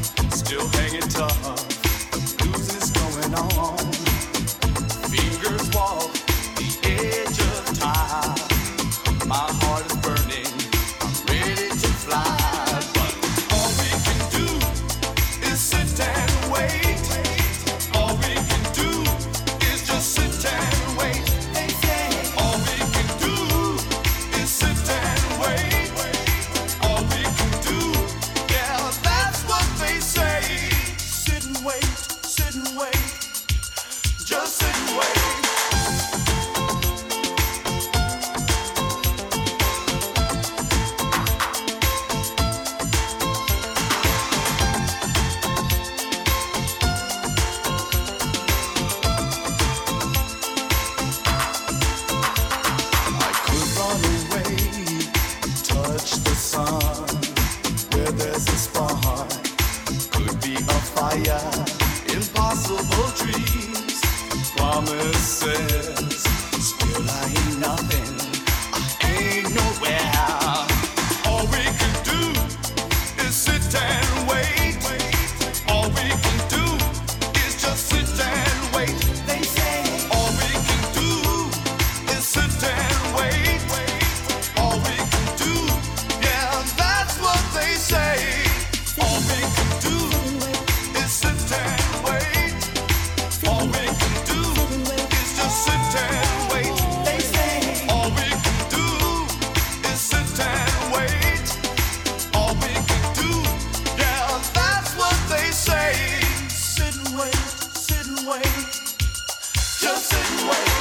could be a fire. Impossible dreams, promises. Still I ain't nothing, I ain't nowhere. All we can do is sit and wait. All we can do is just sit and wait. They say all we can do is sit and wait. All we can do, yeah, that's what they say. All we can do is sit and wait. All we can do is just sit and wait. They say all we can do is sit and wait. All we can do, yeah, that's what they say. Sit and wait, just sit and wait.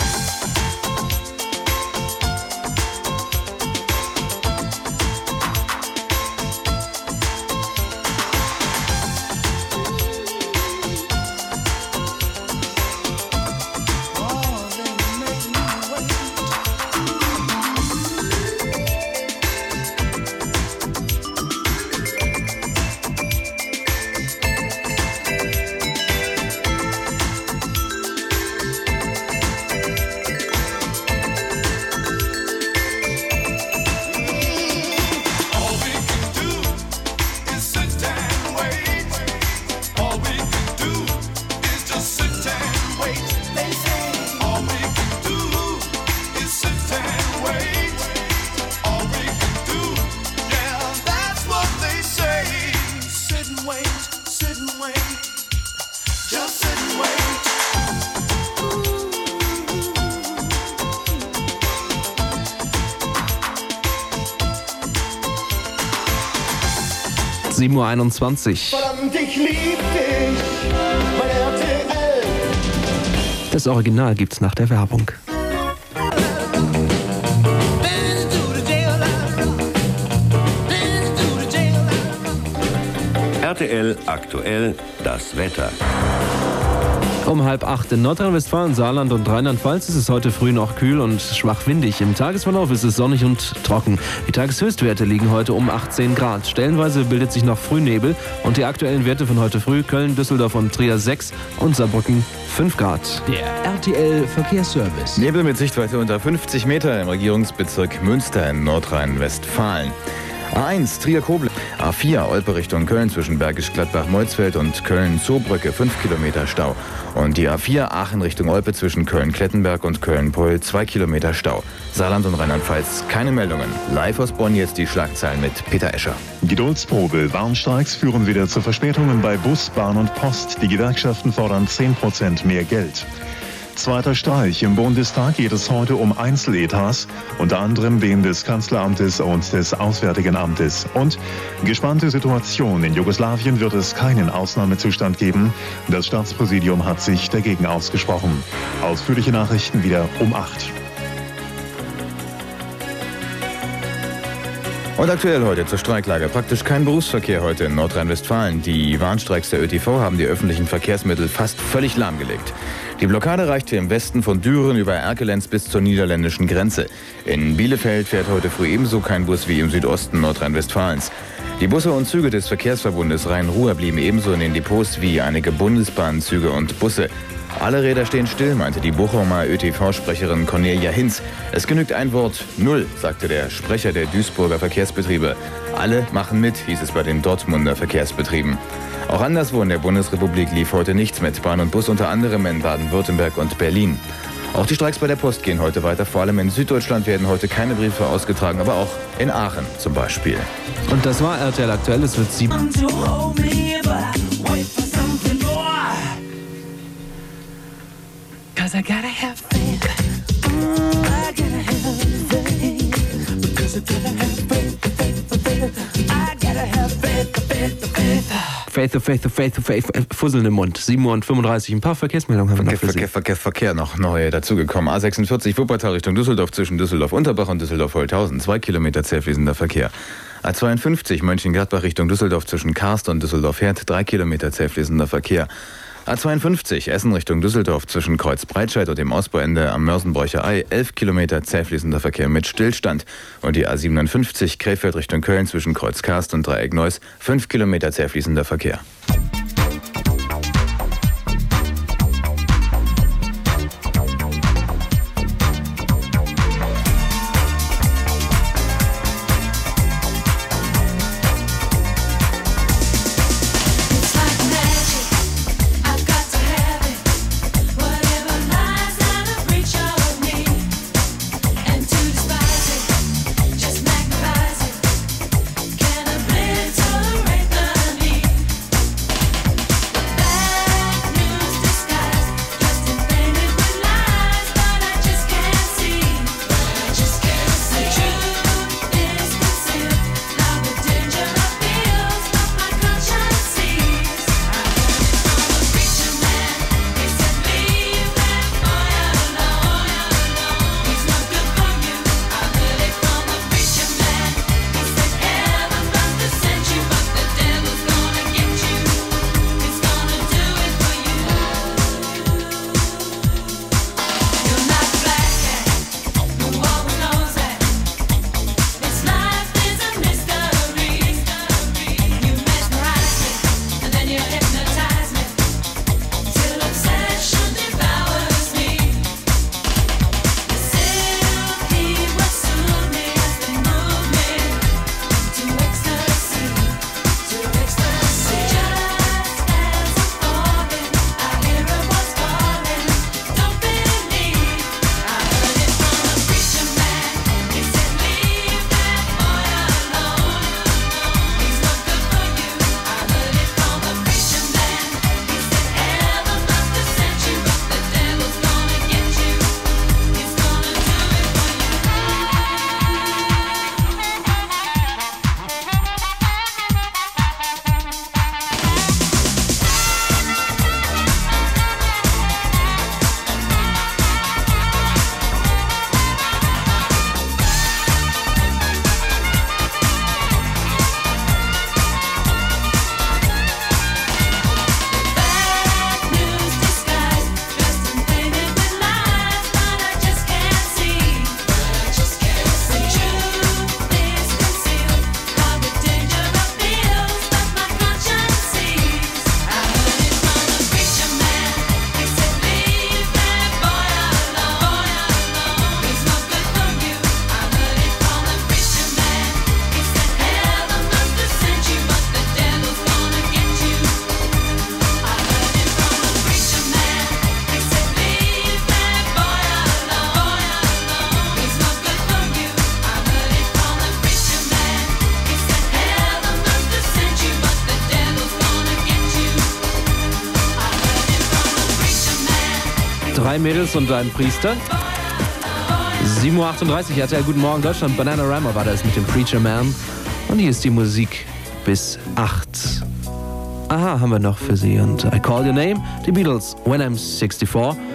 Uhr. Verdammt, ich lieb dich, mein RTL. Das Original gibt's nach der Werbung. RTL aktuell das Wetter. Um 7:30 in Nordrhein-Westfalen, Saarland und Rheinland-Pfalz ist es heute früh noch kühl und schwach windig. Im Tagesverlauf ist es sonnig und trocken. Die Tageshöchstwerte liegen heute um 18 Grad. Stellenweise bildet sich noch Frühnebel und die aktuellen Werte von heute früh: Köln, Düsseldorf und Trier 6 und Saarbrücken 5 Grad. Der RTL Verkehrsservice. Nebel mit Sichtweite unter 50 Meter im Regierungsbezirk Münster in Nordrhein-Westfalen. A1 Trier-Koblenz, A4 Olpe Richtung Köln zwischen Bergisch Gladbach-Molsfeld und Köln-Zoobrücke 5 Kilometer Stau. Und die A4 Aachen Richtung Olpe zwischen Köln-Klettenberg und Köln-Pohl 2 Kilometer Stau. Saarland und Rheinland-Pfalz keine Meldungen. Live aus Bonn jetzt die Schlagzeilen mit Peter Escher. Geduldsprobe. Warnstreiks führen wieder zu Verspätungen bei Bus, Bahn und Post. Die Gewerkschaften fordern 10% mehr Geld. Zweiter Streich. Im Bundestag geht es heute um Einzeletats, unter anderem den des Kanzleramtes und des Auswärtigen Amtes. Und gespannte Situation. In Jugoslawien wird es keinen Ausnahmezustand geben. Das Staatspräsidium hat sich dagegen ausgesprochen. Ausführliche Nachrichten wieder um 8. Und aktuell heute zur Streiklage. Praktisch kein Berufsverkehr heute in Nordrhein-Westfalen. Die Warnstreiks der ÖTV haben die öffentlichen Verkehrsmittel fast völlig lahmgelegt. Die Blockade reichte im Westen von Düren über Erkelenz bis zur niederländischen Grenze. In Bielefeld fährt heute früh ebenso kein Bus wie im Südosten Nordrhein-Westfalens. Die Busse und Züge des Verkehrsverbundes Rhein-Ruhr blieben ebenso in den Depots wie einige Bundesbahnzüge und Busse. Alle Räder stehen still, meinte die Bochumer ÖTV-Sprecherin Cornelia Hinz. Es genügt ein Wort: Null, sagte der Sprecher der Duisburger Verkehrsbetriebe. Alle machen mit, hieß es bei den Dortmunder Verkehrsbetrieben. Auch anderswo in der Bundesrepublik lief heute nichts mit Bahn und Bus, unter anderem in Baden-Württemberg und Berlin. Auch die Streiks bei der Post gehen heute weiter. Vor allem in Süddeutschland werden heute keine Briefe ausgetragen, aber auch in Aachen zum Beispiel. Und das war RTL aktuell. Es wird 7. Cause I gotta have faith. I gotta have faith. Because I gotta have faith. I gotta have faith. Fusseln im Mund. 7:35 Uhr. Ein paar Verkehrsmeldungen haben wir noch für Sie. Verkehr noch neu dazugekommen. A46 Wuppertal Richtung Düsseldorf zwischen Düsseldorf-Unterbach und Düsseldorf-Holthausen. 2 Kilometer zähfließender Verkehr. A52 Mönchengladbach Richtung Düsseldorf zwischen Karst und Düsseldorf-Herd. 3 Kilometer zähfließender Verkehr. A52 Essen Richtung Düsseldorf zwischen Kreuz Breitscheid und dem Ausbauende am Mörsenbräucher Ei 11 Kilometer zähfließender Verkehr mit Stillstand. Und die A57 Krefeld Richtung Köln zwischen Kreuz Karst und Dreieck Neuss 5 Kilometer zähfließender Verkehr. Drei Mädels und ein Priester. 7.38 Uhr, RTL Guten Morgen Deutschland. Bananarama war das mit dem Preacher Man. Und hier ist die Musik bis 8. Aha, haben wir noch für Sie. Und I Call Your Name, die Beatles, When I'm 64.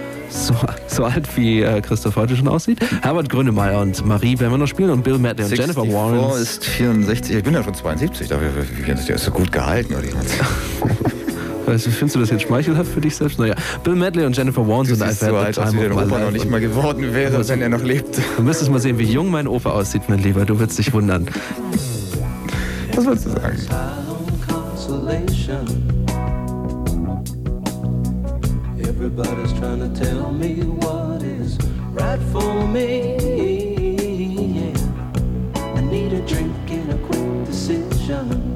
So alt wie Christoph heute schon aussieht. Herbert Grönemeyer und Marie werden wir noch spielen und Bill Medley und Jennifer Warren. Ist 64, ich bin ja schon 72, der ist so gut gehalten, oder jemand. Findest du das jetzt schmeichelhaft für dich selbst? Naja, Bill Medley und Jennifer Warren sind einfach so alt, als wie der Opa noch nicht mal geworden wäre, wenn er noch lebt. Du müsstest mal sehen, wie jung mein Opa aussieht, mein Lieber. Du würdest dich wundern. Was wolltest du sagen? Everybody's trying to tell me what is right for me. Yeah. I need a drink and a quick decision.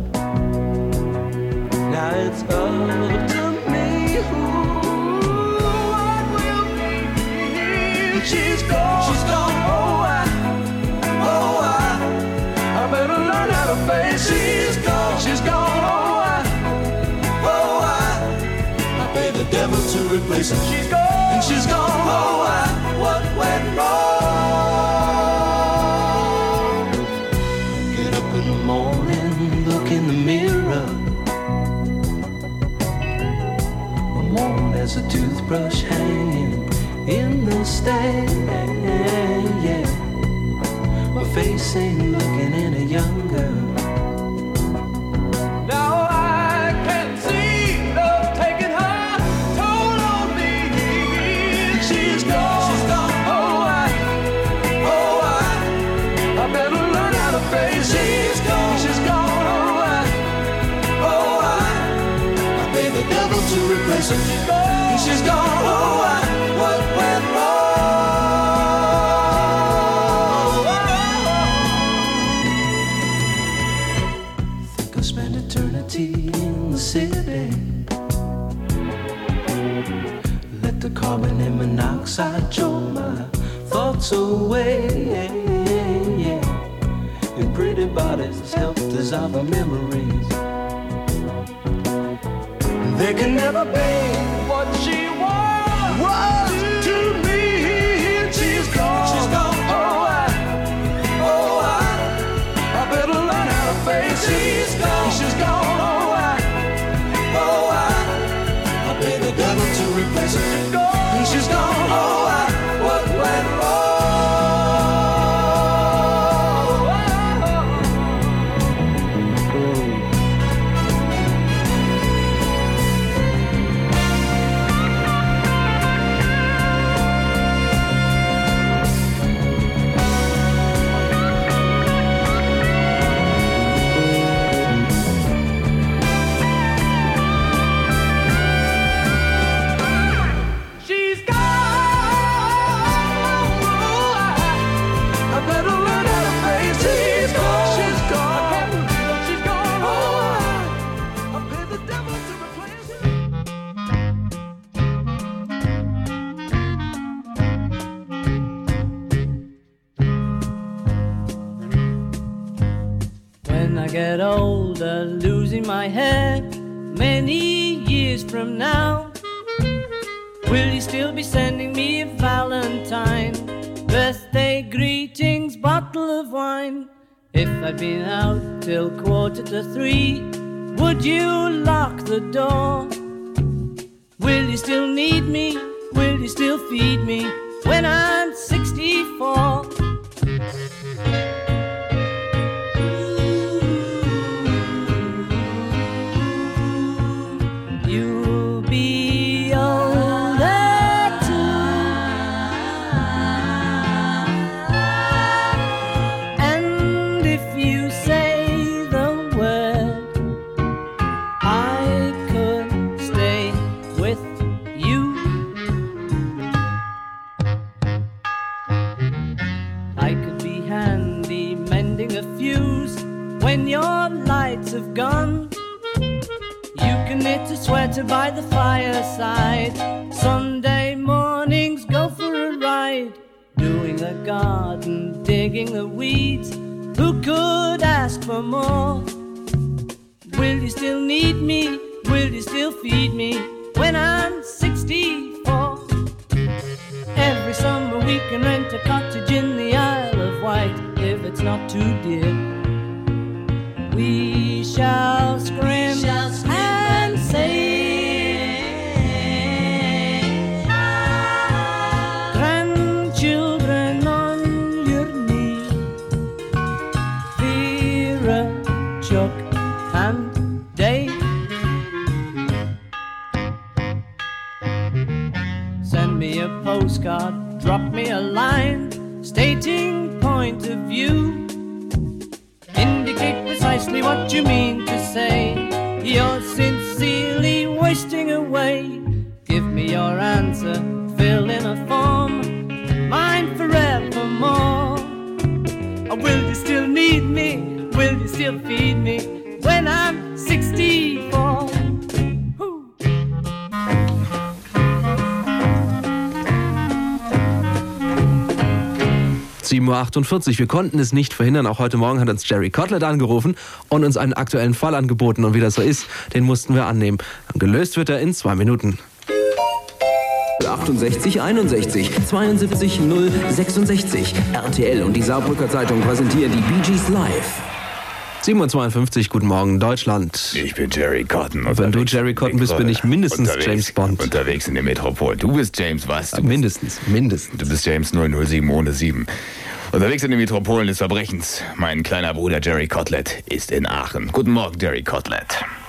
Now it's up to me. What will be? She's gone. She's gone. I better learn how to face. She's gone. She's gone. I pay the devil to replace her. She's gone. And she's gone. What went wrong? Get up in the morning, look in the mirror. There's a toothbrush hanging in the stand, yeah. My face ain't looking any younger. Now I can see love taking her to replace her. And she's gone, oh, what went wrong? Think I'll spend eternity in the city. Let the carbon and monoxide choke my thoughts away. And pretty bodies help dissolve the memories. They can never be what she was to me. She's gone. She's gone. I better learn how to face it. She's gone. She's gone. I pay the devil to replace her. She's gone. She's gone. What went wrong? When I get older, losing my head, many years from now, will you still be sending me a Valentine, birthday greetings, bottle of wine? If I'd been out till 2:45, would you lock the door? Will you still need me? Will you still feed me when I'm 64? You'll be older too, and if you say the word, I could stay with you. I could be handy mending a fuse when your lights have gone. You can knit a sweater by the fireside. Sunday mornings go for a ride, doing the garden, digging the weeds. Who could ask for more? Will you still need me? Will you still feed me when I'm 64? Every summer we can rent a cottage in the Isle of Wight, if it's not too dear. We shall scream and say, grandchildren on your knee, Vera, Chuck and Dave. Send me a postcard, drop me a line, stating point of view. Indicate precisely what you mean to say. You're sincerely wasting away. Give me your answer, fill in a form, mine forevermore. Or will you still need me? Will you still feed me when I'm 64? 7:48 Uhr. Wir konnten es nicht verhindern. Auch heute Morgen hat uns Jerry Cotlet angerufen und uns einen aktuellen Fall angeboten. Und wie das so ist, den mussten wir annehmen. Gelöst wird er in 2 Minuten. 68 61 72 0 66. RTL und die Saarbrücker Zeitung präsentieren die Bee Gees live. 7:52 Uhr, guten Morgen, Deutschland. Ich bin Jerry Cotton. Wenn du Jerry Cotton bist, bin ich mindestens James Bond. Unterwegs in der Metropole. Du bist James was? Mindestens. Du bist James 007 ohne 7. Unterwegs in den Metropolen des Verbrechens. Mein kleiner Bruder Jerry Cotlet ist in Aachen. Guten Morgen, Jerry Cotlet.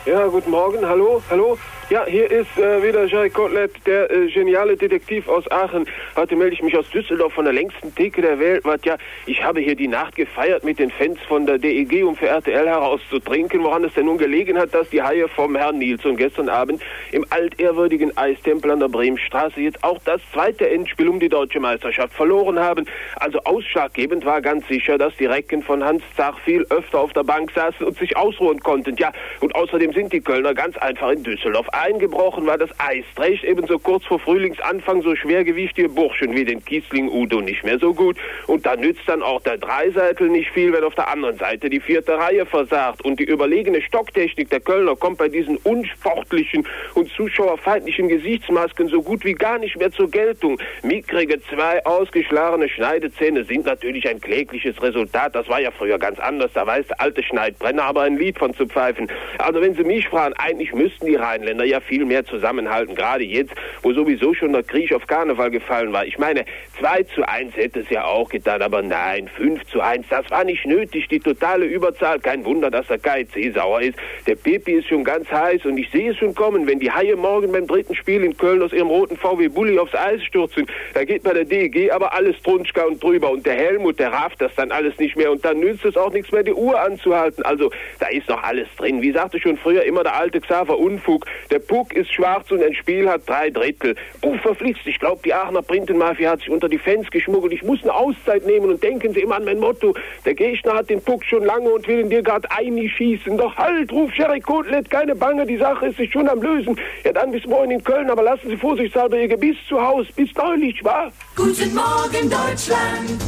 Ja, guten Morgen, hallo, hallo. Ja, hier ist wieder Jerry Kotelett, der geniale Detektiv aus Aachen. Heute melde ich mich aus Düsseldorf von der längsten Theke der Welt. Ja, ich habe hier die Nacht gefeiert mit den Fans von der DEG, um für RTL herauszutrinken, woran es denn nun gelegen hat, dass die Haie vom Herrn Nilsson gestern Abend im altehrwürdigen Eistempel an der Bremenstraße jetzt auch das zweite Endspiel um die deutsche Meisterschaft verloren haben. Also ausschlaggebend war ganz sicher, dass die Recken von Hans Zach viel öfter auf der Bank saßen und sich ausruhen konnten. Ja, und außerdem sind die Kölner ganz einfach in Düsseldorf eingebrochen, war das Eis trägt ebenso kurz vor Frühlingsanfang so schwergewichtige Burschen wie den Kiesling Udo nicht mehr so gut. Und da nützt dann auch der Dreiseitel nicht viel, wenn auf der anderen Seite die vierte Reihe versagt. Und die überlegene Stocktechnik der Kölner kommt bei diesen unsportlichen und zuschauerfeindlichen Gesichtsmasken so gut wie gar nicht mehr zur Geltung. Mickrige, zwei ausgeschlagene Schneidezähne sind natürlich ein klägliches Resultat. Das war ja früher ganz anders. Da weiß der alte Schneidbrenner aber ein Lied von zu pfeifen. Also wenn Sie mich fragen, eigentlich müssten die Rheinländer ja viel mehr zusammenhalten, gerade jetzt, wo sowieso schon der Krieg auf Karneval gefallen war. Ich meine, 2:1 hätte es ja auch getan, aber nein, 5:1, das war nicht nötig, die totale Überzahl. Kein Wunder, dass der KIC sauer ist. Der Pepi ist schon ganz heiß und ich sehe es schon kommen, wenn die Haie morgen beim dritten Spiel in Köln aus ihrem roten VW Bulli aufs Eis stürzen. Da geht bei der DEG aber alles drunschka und drüber und der Helmut, der rafft das dann alles nicht mehr und dann nützt es auch nichts mehr, die Uhr anzuhalten. Also, da ist doch alles drin. Wie sagte schon früher immer der alte Xaver Unfug, der Puck ist schwarz und ein Spiel hat 3/3. Verflixt, ich glaube, die Aachener Printenmafia hat sich unter die Fans geschmuggelt. Ich muss eine Auszeit nehmen und denken Sie immer an mein Motto. Der Gegner hat den Puck schon lange und will ihn dir gerade einschießen. Doch halt, ruft Jerry Kotelett, keine Bange, die Sache ist sich schon am Lösen. Ja, dann bis morgen in Köln, aber lassen Sie vorsichtshalber Ihr Gebiss zu Hause. Bis neulich, wa? Guten Morgen, Deutschland.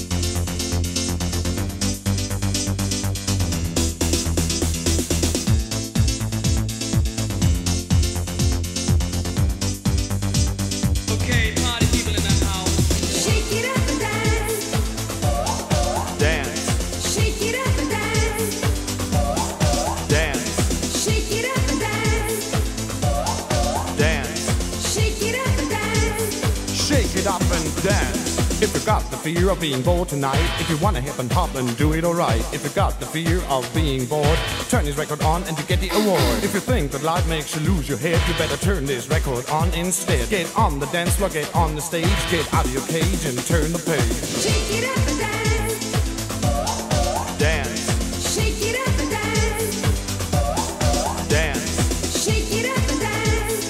Up and dance. If you got the fear of being bored tonight, if you wanna hip and hop and do it alright, if you got the fear of being bored, turn this record on and you get the award. If you think that life makes you lose your head, you better turn this record on instead. Get on the dance floor, get on the stage, get out of your cage and turn the page. Shake it up and dance. Dance. Shake it up and dance. Dance. Shake it up and dance.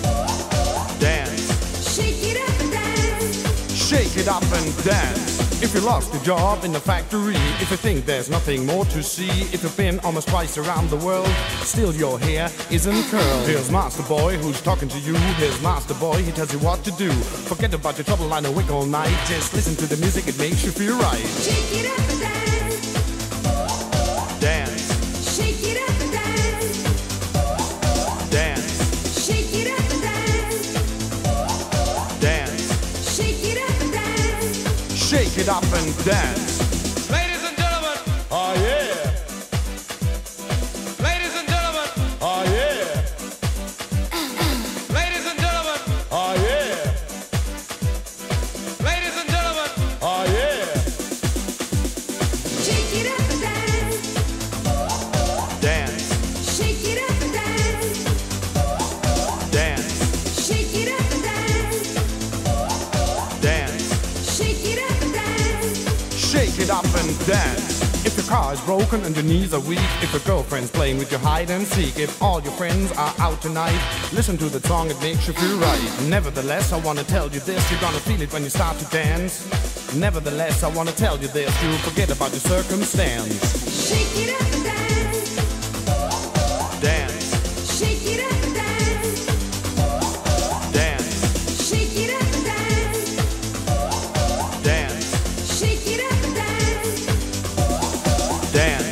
Dance. Shake it up and dance. Shake it up and dance. If you lost your job in the factory, if you think there's nothing more to see, if you've been almost twice around the world, still your hair isn't curled. Here's Master Boy who's talking to you. Here's Master Boy, he tells you what to do. Forget about your trouble, lie awake all night. Just listen to the music, it makes you feel right. Shake it up and dance. Dance. Shake it up and dance. Dance. Shake it up and dance. Dance. Shake it up and dance. Shake it up and dance. Ladies and gentlemen. Oh yeah. Ladies and gentlemen. Oh yeah. Ladies and gentlemen. Oh yeah. Ladies and gentlemen. Oh yeah. Shake it up and dance. Dance. Shake it up and dance. Dance. Shake it up and dance. Dance. Shake it up and dance. Shake it up and dance. If your car is broken and your knees are weak, if your girlfriend's playing with your hide and seek, if all your friends are out tonight, listen to the song, it makes you feel right. Nevertheless, I wanna tell you this, you're gonna feel it when you start to dance. Nevertheless, I wanna tell you this, you'll forget about your circumstance. Shake it up and dance. Dance. Shake it up and dance. Dance. Shake it up and dance. Dance. Shake it up and dance. Dance.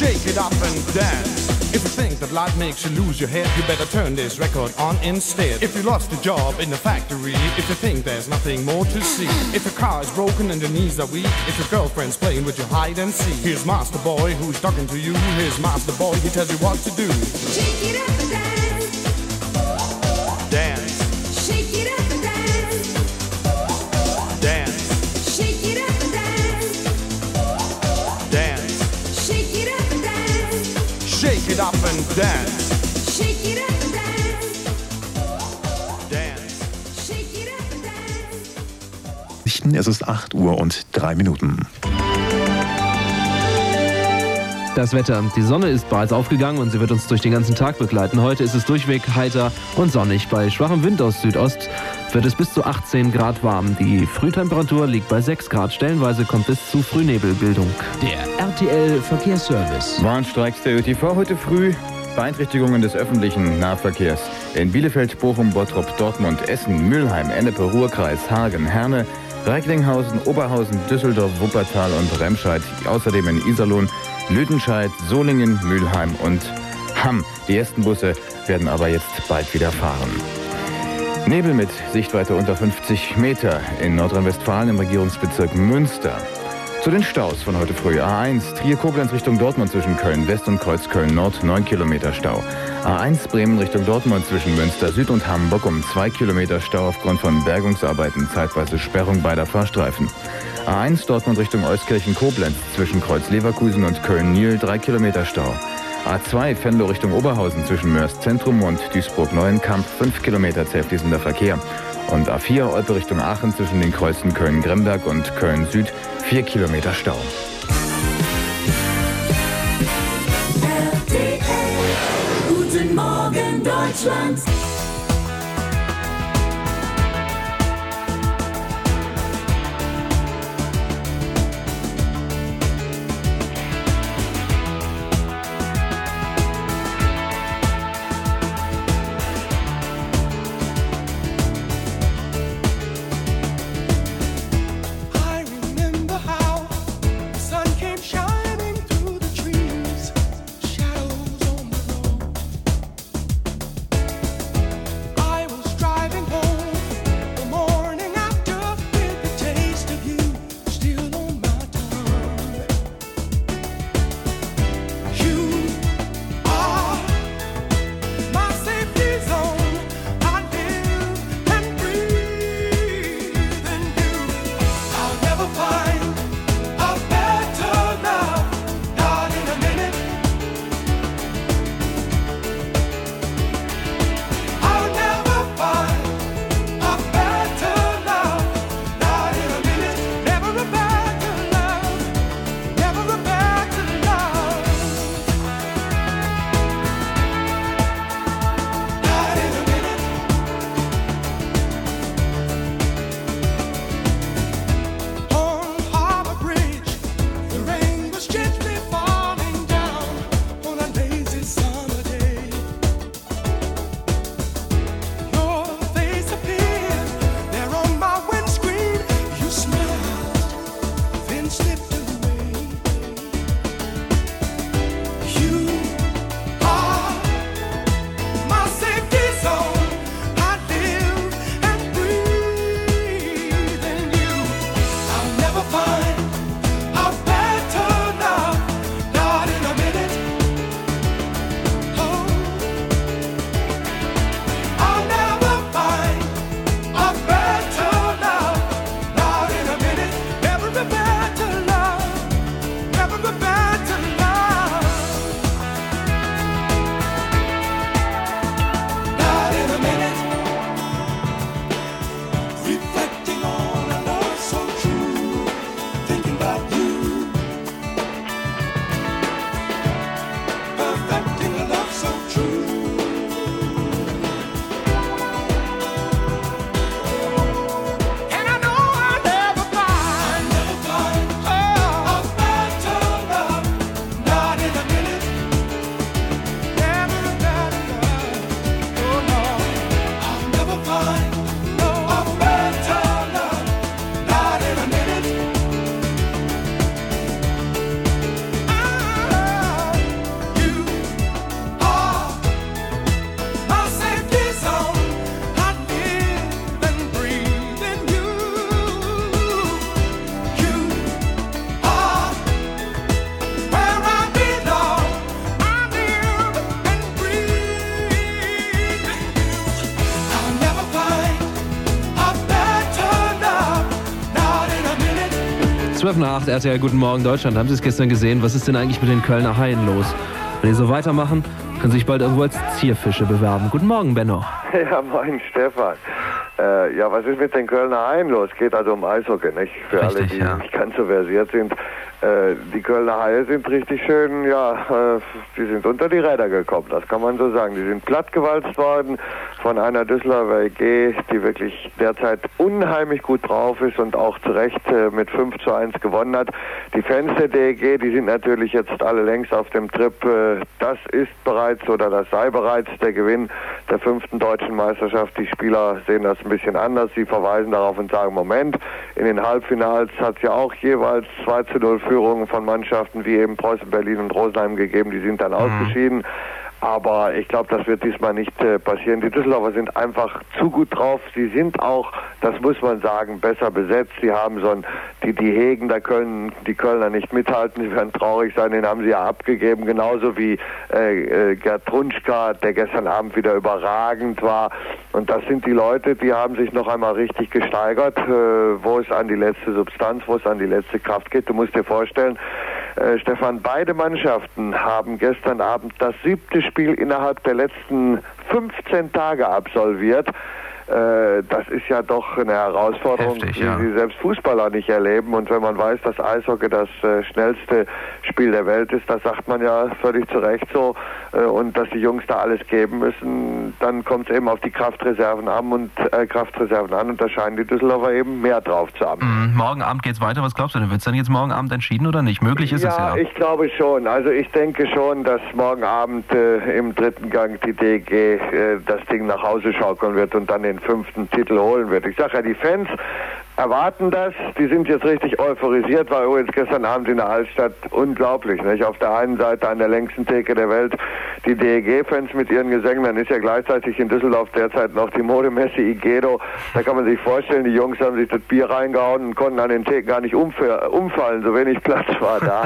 Shake it up and dance. If you think that life makes you lose your head, you better turn this record on instead. If you lost a job in the factory, if you think there's nothing more to see, if your car is broken and your knees are weak, if your girlfriend's playing with your hide and seek, here's Master Boy who's talking to you. Here's Master Boy, he tells you what to do. Shake it up and dance. Dance, Shake it up and dance. dance, Shake it up and dance. dance. Shake it up and dance. Shake it up and dance. Shake it up and dance. Dance. Shake it up and dance. Es ist 8 Uhr und 3 Minuten. Das Wetter. Die Sonne ist bereits aufgegangen und sie wird uns durch den ganzen Tag begleiten. Heute ist es durchweg heiter und sonnig. Bei schwachem Wind aus Südost wird es bis zu 18 Grad warm. Die Frühtemperatur liegt bei 6 Grad. Stellenweise kommt es zu Frühnebelbildung. Der RTL-Verkehrsservice. Warnstreiks der ÖTV heute früh. Beeinträchtigungen des öffentlichen Nahverkehrs in Bielefeld, Bochum, Bottrop, Dortmund, Essen, Mülheim, Ennepe, Ruhrkreis, Hagen, Herne, Recklinghausen, Oberhausen, Düsseldorf, Wuppertal und Remscheid. Außerdem in Iserlohn, Lüdenscheid, Solingen, Mülheim und Hamm. Die ersten Busse werden aber jetzt bald wieder fahren. Nebel mit Sichtweite unter 50 Meter in Nordrhein-Westfalen im Regierungsbezirk Münster. Zu den Staus von heute früh. A1 Trier-Koblenz Richtung Dortmund zwischen Köln-West und Kreuzköln-Nord 9 Kilometer Stau. A1 Bremen Richtung Dortmund zwischen Münster Süd und Hamburg um 2 Kilometer Stau aufgrund von Bergungsarbeiten, zeitweise Sperrung beider Fahrstreifen. A1 Dortmund Richtung Euskirchen-Koblenz zwischen Kreuz-Leverkusen und Köln-Niel 3 Kilometer Stau. A2 Venlo Richtung Oberhausen zwischen Mörs Zentrum und Duisburg-Neuenkamp 5 Kilometer zäh fließender Verkehr. Und A4 Olpe Richtung Aachen zwischen den Kreuzen Köln-Gremberg und Köln-Süd 4 Kilometer Stau. Guten Morgen, Deutschland. I remember how the sun came shining through the trees, shadows on the road. I was driving home the morning after with the taste of you still on my tongue. You are my safety zone. I live and breathe in you. I'll never find a better love, not in a minute. I'll never find a better love, not in a minute. Never a better love, never a better love, not in a minute. On Harbor Bridge, the rain was gently falling down on a lazy summer day. Your face appeared there on my windscreen. You smiled, then slipped away. You are my safety zone. I live and breathe in you. I'll never find a better love, not in a minute. Oh, I'll never find a better love, not in a minute. Never a better love. 12:08, RTL Guten Morgen Deutschland. Haben Sie es gestern gesehen? Was ist denn eigentlich mit den Kölner Haien los? Wenn die so weitermachen, können Sie sich bald irgendwo als Zierfische bewerben. Guten Morgen, Benno. Ja, moin, Stefan. Ja, was ist mit den Kölner Haien los? Geht also um Eishockey, nicht? Für alle, die nicht ganz so versiert sind. Die Kölner Haie sind richtig schön, die sind unter die Räder gekommen, das kann man so sagen. Die sind plattgewalzt worden von einer Düsseldorfer EG, die wirklich derzeit unheimlich gut drauf ist und auch zu Recht mit 5:1 gewonnen hat. Die Fans der DEG, die sind natürlich jetzt alle längst auf dem Trip, das ist bereits oder das sei bereits der Gewinn der 5. deutschen Meisterschaft. Die Spieler sehen das ein bisschen anders, sie verweisen darauf und sagen, Moment, in den Halbfinals hat es ja auch jeweils 2:0 Führungen von Mannschaften wie eben Preußen, Berlin und Rosenheim gegeben, die sind dann ausgeschieden. Aber ich glaube, das wird diesmal nicht passieren. Die Düsseldorfer sind einfach zu gut drauf. Sie sind auch, das muss man sagen, besser besetzt. Sie haben die Hegen, da können die Kölner nicht mithalten. Sie werden traurig sein, den haben sie ja abgegeben. Genauso wie Gerd Trunschka, der gestern Abend wieder überragend war. Und das sind die Leute, die haben sich noch einmal richtig gesteigert, wo es an die letzte Substanz, wo es an die letzte Kraft geht. Du musst dir vorstellen, Stefan, beide Mannschaften haben gestern Abend das 7. Spiel innerhalb der letzten 15 Tage absolviert. Das ist ja doch eine Herausforderung, die sie selbst Fußballer nicht erleben. Und wenn man weiß, dass Eishockey das schnellste Spiel der Welt ist, das sagt man ja völlig zu Recht so, und dass die Jungs da alles geben müssen, dann kommt es eben auf die Kraftreserven an und da scheinen die Düsseldorfer eben mehr drauf zu haben. Morgen Abend geht's weiter. Was glaubst du denn? Wird es dann jetzt morgen Abend entschieden oder nicht? Möglich ist es ja. Ja, ich glaube schon. Also ich denke schon, dass morgen Abend im 3. Gang die DG das Ding nach Hause schaukeln wird und dann den 5. Titel holen wird. Ich sage ja, die Fans erwarten das. Die sind jetzt richtig euphorisiert, war übrigens gestern Abend in der Altstadt unglaublich. Nicht? Auf der einen Seite an der längsten Theke der Welt die DEG-Fans mit ihren Gesängen, dann ist ja gleichzeitig in Düsseldorf derzeit noch die Modemesse Igedo. Da kann man sich vorstellen, die Jungs haben sich das Bier reingehauen und konnten an den Theken gar nicht umfallen, so wenig Platz war da.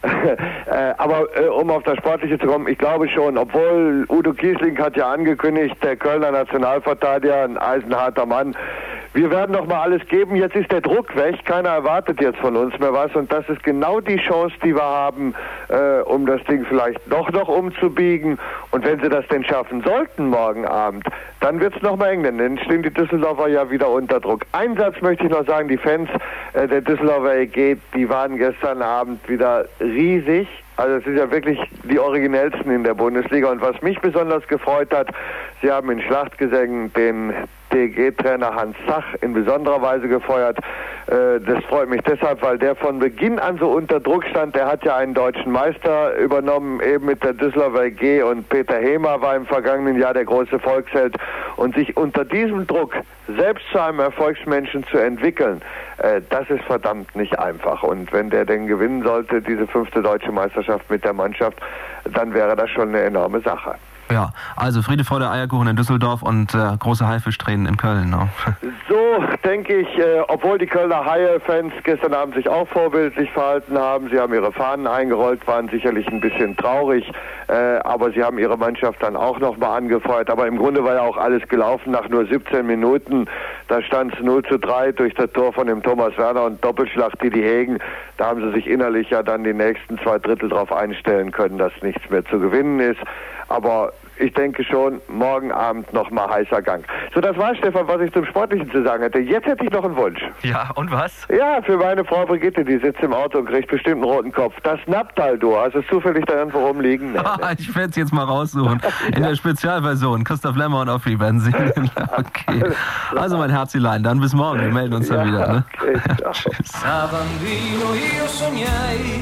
Aber um auf das Sportliche zu kommen, ich glaube schon, obwohl Udo Kiesling hat ja angekündigt, der Kölner Nationalverteidiger, ein eisenharter Mann, wir werden noch mal alles geben, jetzt ist der Druck weg, keiner erwartet jetzt von uns mehr was und das ist genau die Chance, die wir haben, um das Ding vielleicht noch umzubiegen, und wenn sie das denn schaffen sollten morgen Abend, dann wird es noch mal eng, denn dann stehen die Düsseldorfer ja wieder unter Druck. Einen Satz möchte ich noch sagen, die Fans der Düsseldorfer EG, die waren gestern Abend wieder riesig. Also es sind ja wirklich die originellsten in der Bundesliga, und was mich besonders gefreut hat, sie haben in Schlachtgesängen den DEG-Trainer Hans Zach in besonderer Weise gefeuert. Das freut mich deshalb, weil der von Beginn an so unter Druck stand. Der hat ja einen deutschen Meister übernommen, eben mit der Düsseldorfer EG, und Peter Hemer war im vergangenen Jahr der große Volksheld. Und sich unter diesem Druck selbst zu einem Erfolgsmenschen zu entwickeln, das ist verdammt nicht einfach. Und wenn der denn gewinnen sollte, diese 5. deutsche Meisterschaft mit der Mannschaft, dann wäre das schon eine enorme Sache. Ja, also Friede, Freude, Eierkuchen in Düsseldorf und große Haifischtränen in Köln. Ne? So denke ich, obwohl die Kölner Haie-Fans gestern Abend sich auch vorbildlich verhalten haben, sie haben ihre Fahnen eingerollt, waren sicherlich ein bisschen traurig, aber sie haben ihre Mannschaft dann auch nochmal angefeuert. Aber im Grunde war ja auch alles gelaufen nach nur 17 Minuten. Da stand es 0:3 durch das Tor von dem Thomas Werner und Doppelschlag die Hegen. Da haben sie sich innerlich ja dann die nächsten 2 Drittel darauf einstellen können, dass nichts mehr zu gewinnen ist. Aber ich denke schon, morgen Abend nochmal heißer Gang. So, das war, Stefan, was ich zum Sportlichen zu sagen hätte. Jetzt hätte ich noch einen Wunsch. Ja, und was? Ja, für meine Frau Brigitte, die sitzt im Auto und kriegt bestimmt einen roten Kopf. Das Napptal-Duo, hast du es zufällig da irgendwo rumliegen? Nee, ne? Ich werde es jetzt mal raussuchen. In der Spezialversion. Christoph Lemmer und Offi werden singen. Okay. Also mein Herzlein, dann bis morgen. Wir melden uns dann wieder. Ne? Okay, Tschüss. Da bambino io sognai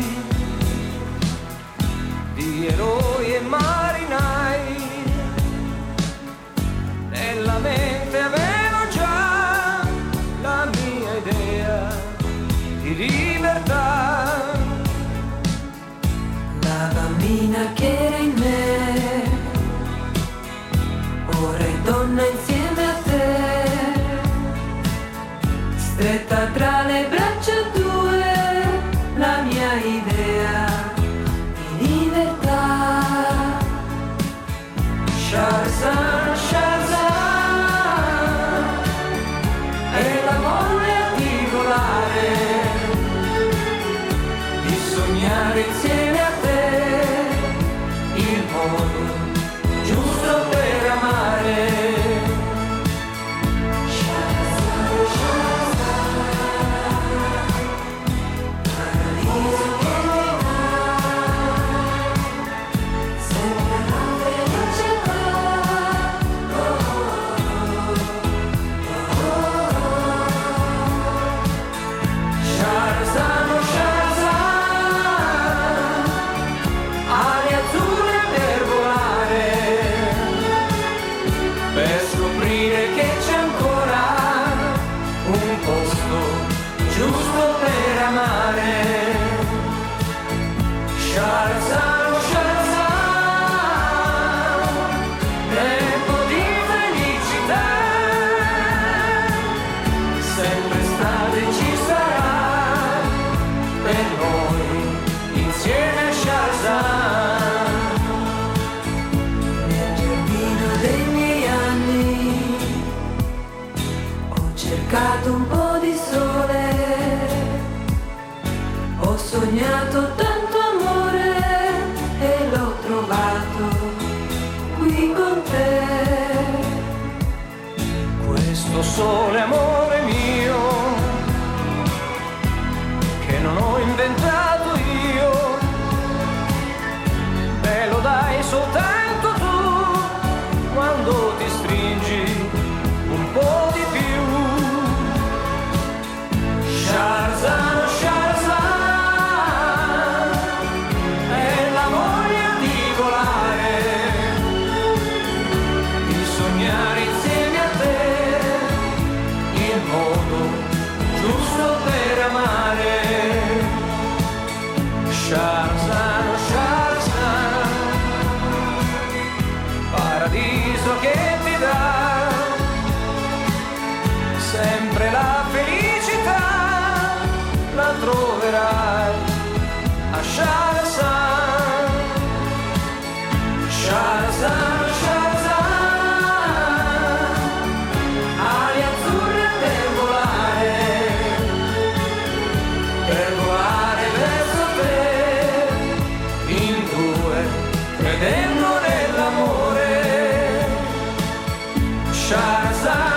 di eroi e marinai, nella mente avevo già la mia idea di libertà. La bambina che era in me, ora è donna insieme a te, stretta tra le braccia tue, la mia idea di libertà. Shazam, Shazam, è la volle articolare sognare insieme a te il modo giusto per amare. Un po' di sole, ho sognato tanto amore e l'ho trovato qui con te. Questo sole amore mio che non ho inventato io, me lo dai soltanto tu quando ti stringi un po' di più. Sharzan, Sharzan, è la voglia di volare, di sognare insieme a te il modo giusto per amare. Sharzan, Sharzan, paradiso che ti dà sempre la felicità. La troverai a Sharzan, Sharzan, Sharzan, ali azzurre per volare verso te, in due, credendo nell'amore. Sharzan,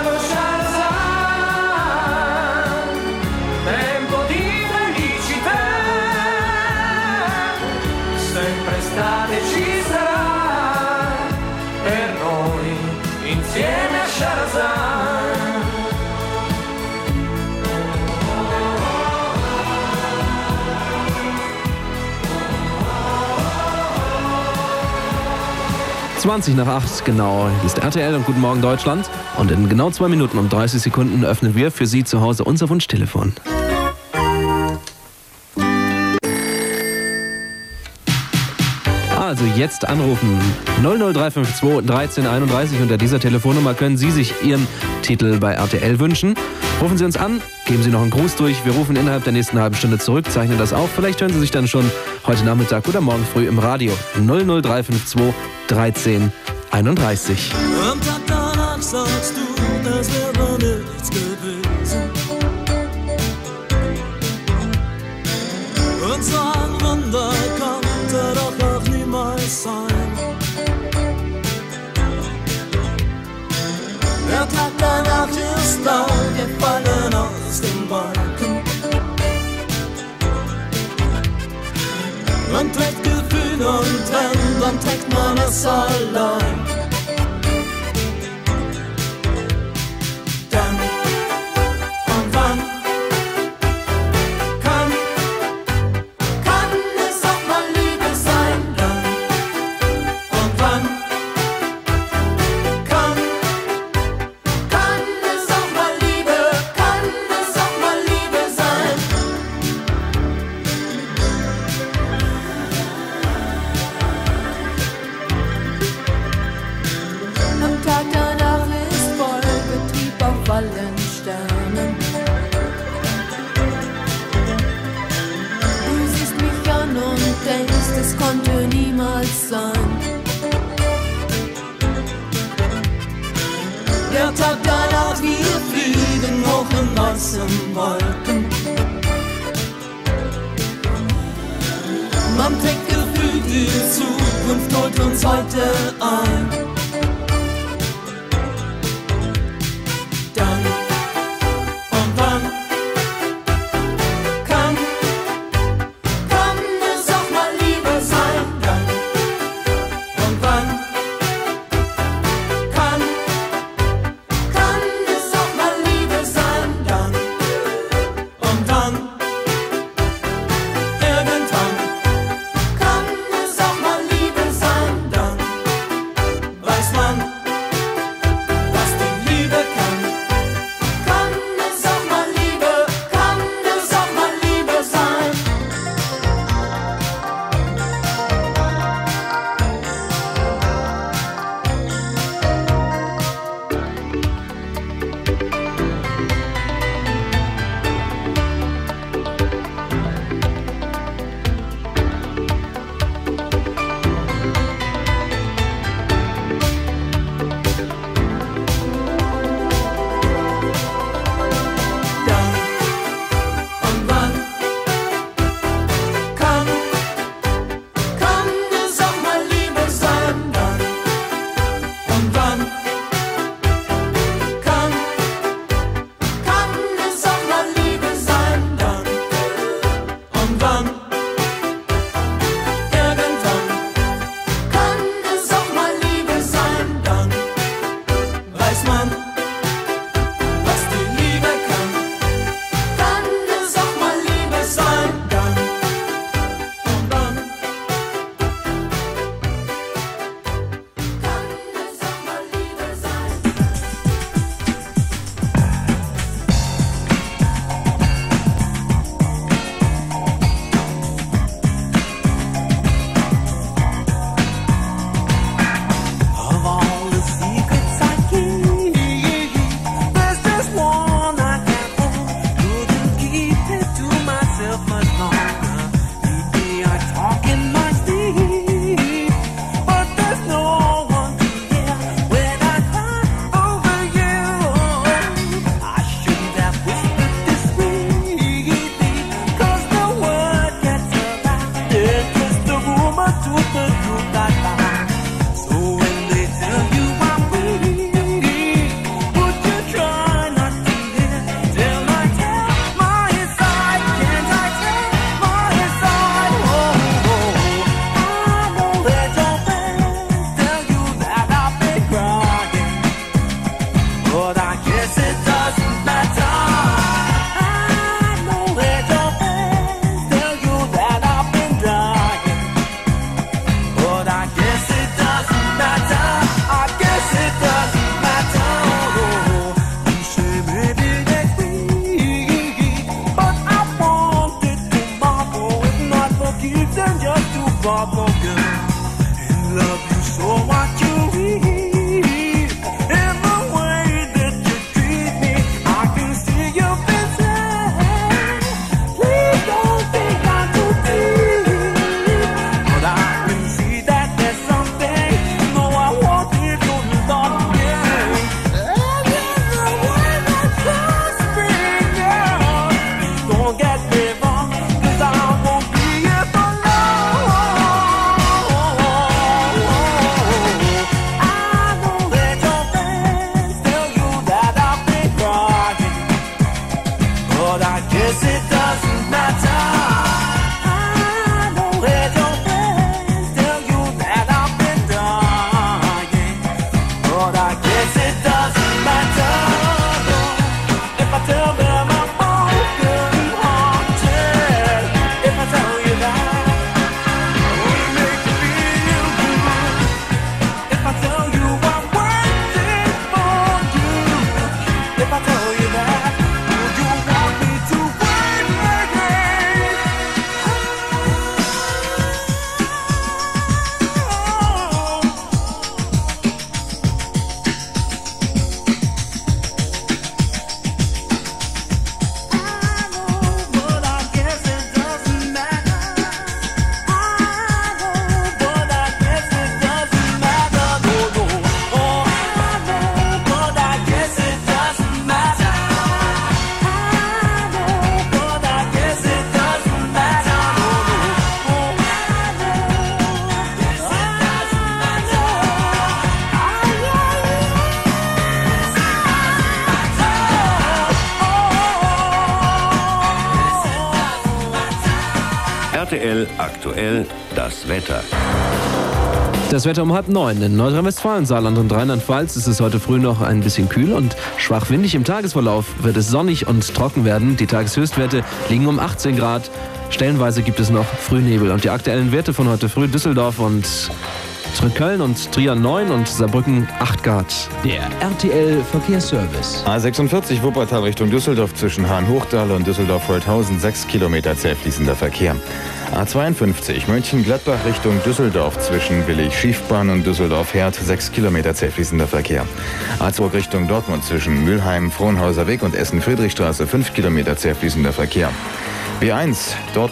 ci sarà per noi insieme a Sharzan. Nach 8 genau. Hier ist RTL und Guten Morgen Deutschland. Und in genau 2 Minuten und 30 Sekunden öffnen wir für Sie zu Hause unser Wunschtelefon. Also jetzt anrufen 00352 1331. Unter dieser Telefonnummer können Sie sich Ihren Titel bei RTL wünschen. Rufen Sie uns an, geben Sie noch einen Gruß durch. Wir rufen innerhalb der nächsten halben Stunde zurück, zeichnen das auf. Vielleicht hören Sie sich dann schon heute Nachmittag oder morgen früh im Radio. 00352 1331. Am Tag danach sagst du, das wäre nichts gewesen. Und so ein Wunder konnte doch auch niemals sein. Der Tag danach ist da, wir fallen aus den Wolken. Man trägt Gefühl und wenn, dann trägt man es allein. Dann und wann kann es auch mal Liebe sein. Dann und wann kann es auch mal Liebe, kann es auch mal Liebe sein. Am Tag danach ist Vollbetrieb auf allen Sternen. Du siehst mich an und denkst, es konnte niemals sein. Der Tag danach, wir fliegen hoch in weißen Wolken. Romantikgefühl, die Zukunft holt uns heute ein. Dann und wann kann es auch mal Liebe sein? Dann und wann kann es auch mal Liebe sein? Dann und wann irgendwann kann es auch mal Liebe sein? Dann weiß man, was die Liebe kann. Kann es auch mal Liebe sein? Dann und wann kann es auch mal Liebe sein? Dann und wann kann es auch mal Liebe sein? Dann und wann irgendwann kann es auch mal Liebe sein? Dann weiß man, was die Liebe kann. Kann es auch mal Liebe sein? Dann und wann kann es auch mal Liebe sein? Of all the secrets I keep, there's just one I can't hold. Couldn't keep it to myself much longer. Maybe I talk in my sleep, but there's no one to hear when I cry over you. I shouldn't have whispered this sweetly, 'cause the word gets around. It's just a rumor to the truth I found. So when they tell you I'm weak, would you try not to hear till I tell my side? Can't I tell my side? Oh, I know that your friends tell you that I've been crying, but I guess it doesn't matter. I know that your friends tell you that I've been dying, but I guess it doesn't matter. I guess it doesn't matter. You say maybe next week, but I want it tomorrow. If not for keeps, then just too far for good. And love you so what you read in the way that you treat me. I can see you've been sad. Please don't think I'm too deep, but I can see that there's something. No, I want it to love me. And in the way that trust me, yeah. Don't get me wrong, 'cause I won't be here for long. RTL aktuell das Wetter. Das Wetter um 8:30. In Nordrhein-Westfalen, Saarland und Rheinland-Pfalz ist es heute früh noch ein bisschen kühl und schwach windig. Im Tagesverlauf wird es sonnig und trocken werden. Die Tageshöchstwerte liegen um 18 Grad. Stellenweise gibt es noch Frühnebel. Und die aktuellen Werte von heute früh: Düsseldorf und Köln und Trier 9 und Saarbrücken 8 Grad. Der RTL Verkehrsservice. A46 Wuppertal Richtung Düsseldorf zwischen Hahn-Hochdal und Düsseldorf-Holthausen 6 Kilometer zähfließender Verkehr. A52 Mönchengladbach Richtung Düsseldorf zwischen Willig-Schiefbahn und Düsseldorf-Herd 6 Kilometer zähfließender Verkehr. A2 Richtung Dortmund zwischen Mülheim, Frohnhauser Weg und Essen-Friedrichstraße 5 Kilometer zähfließender Verkehr. B1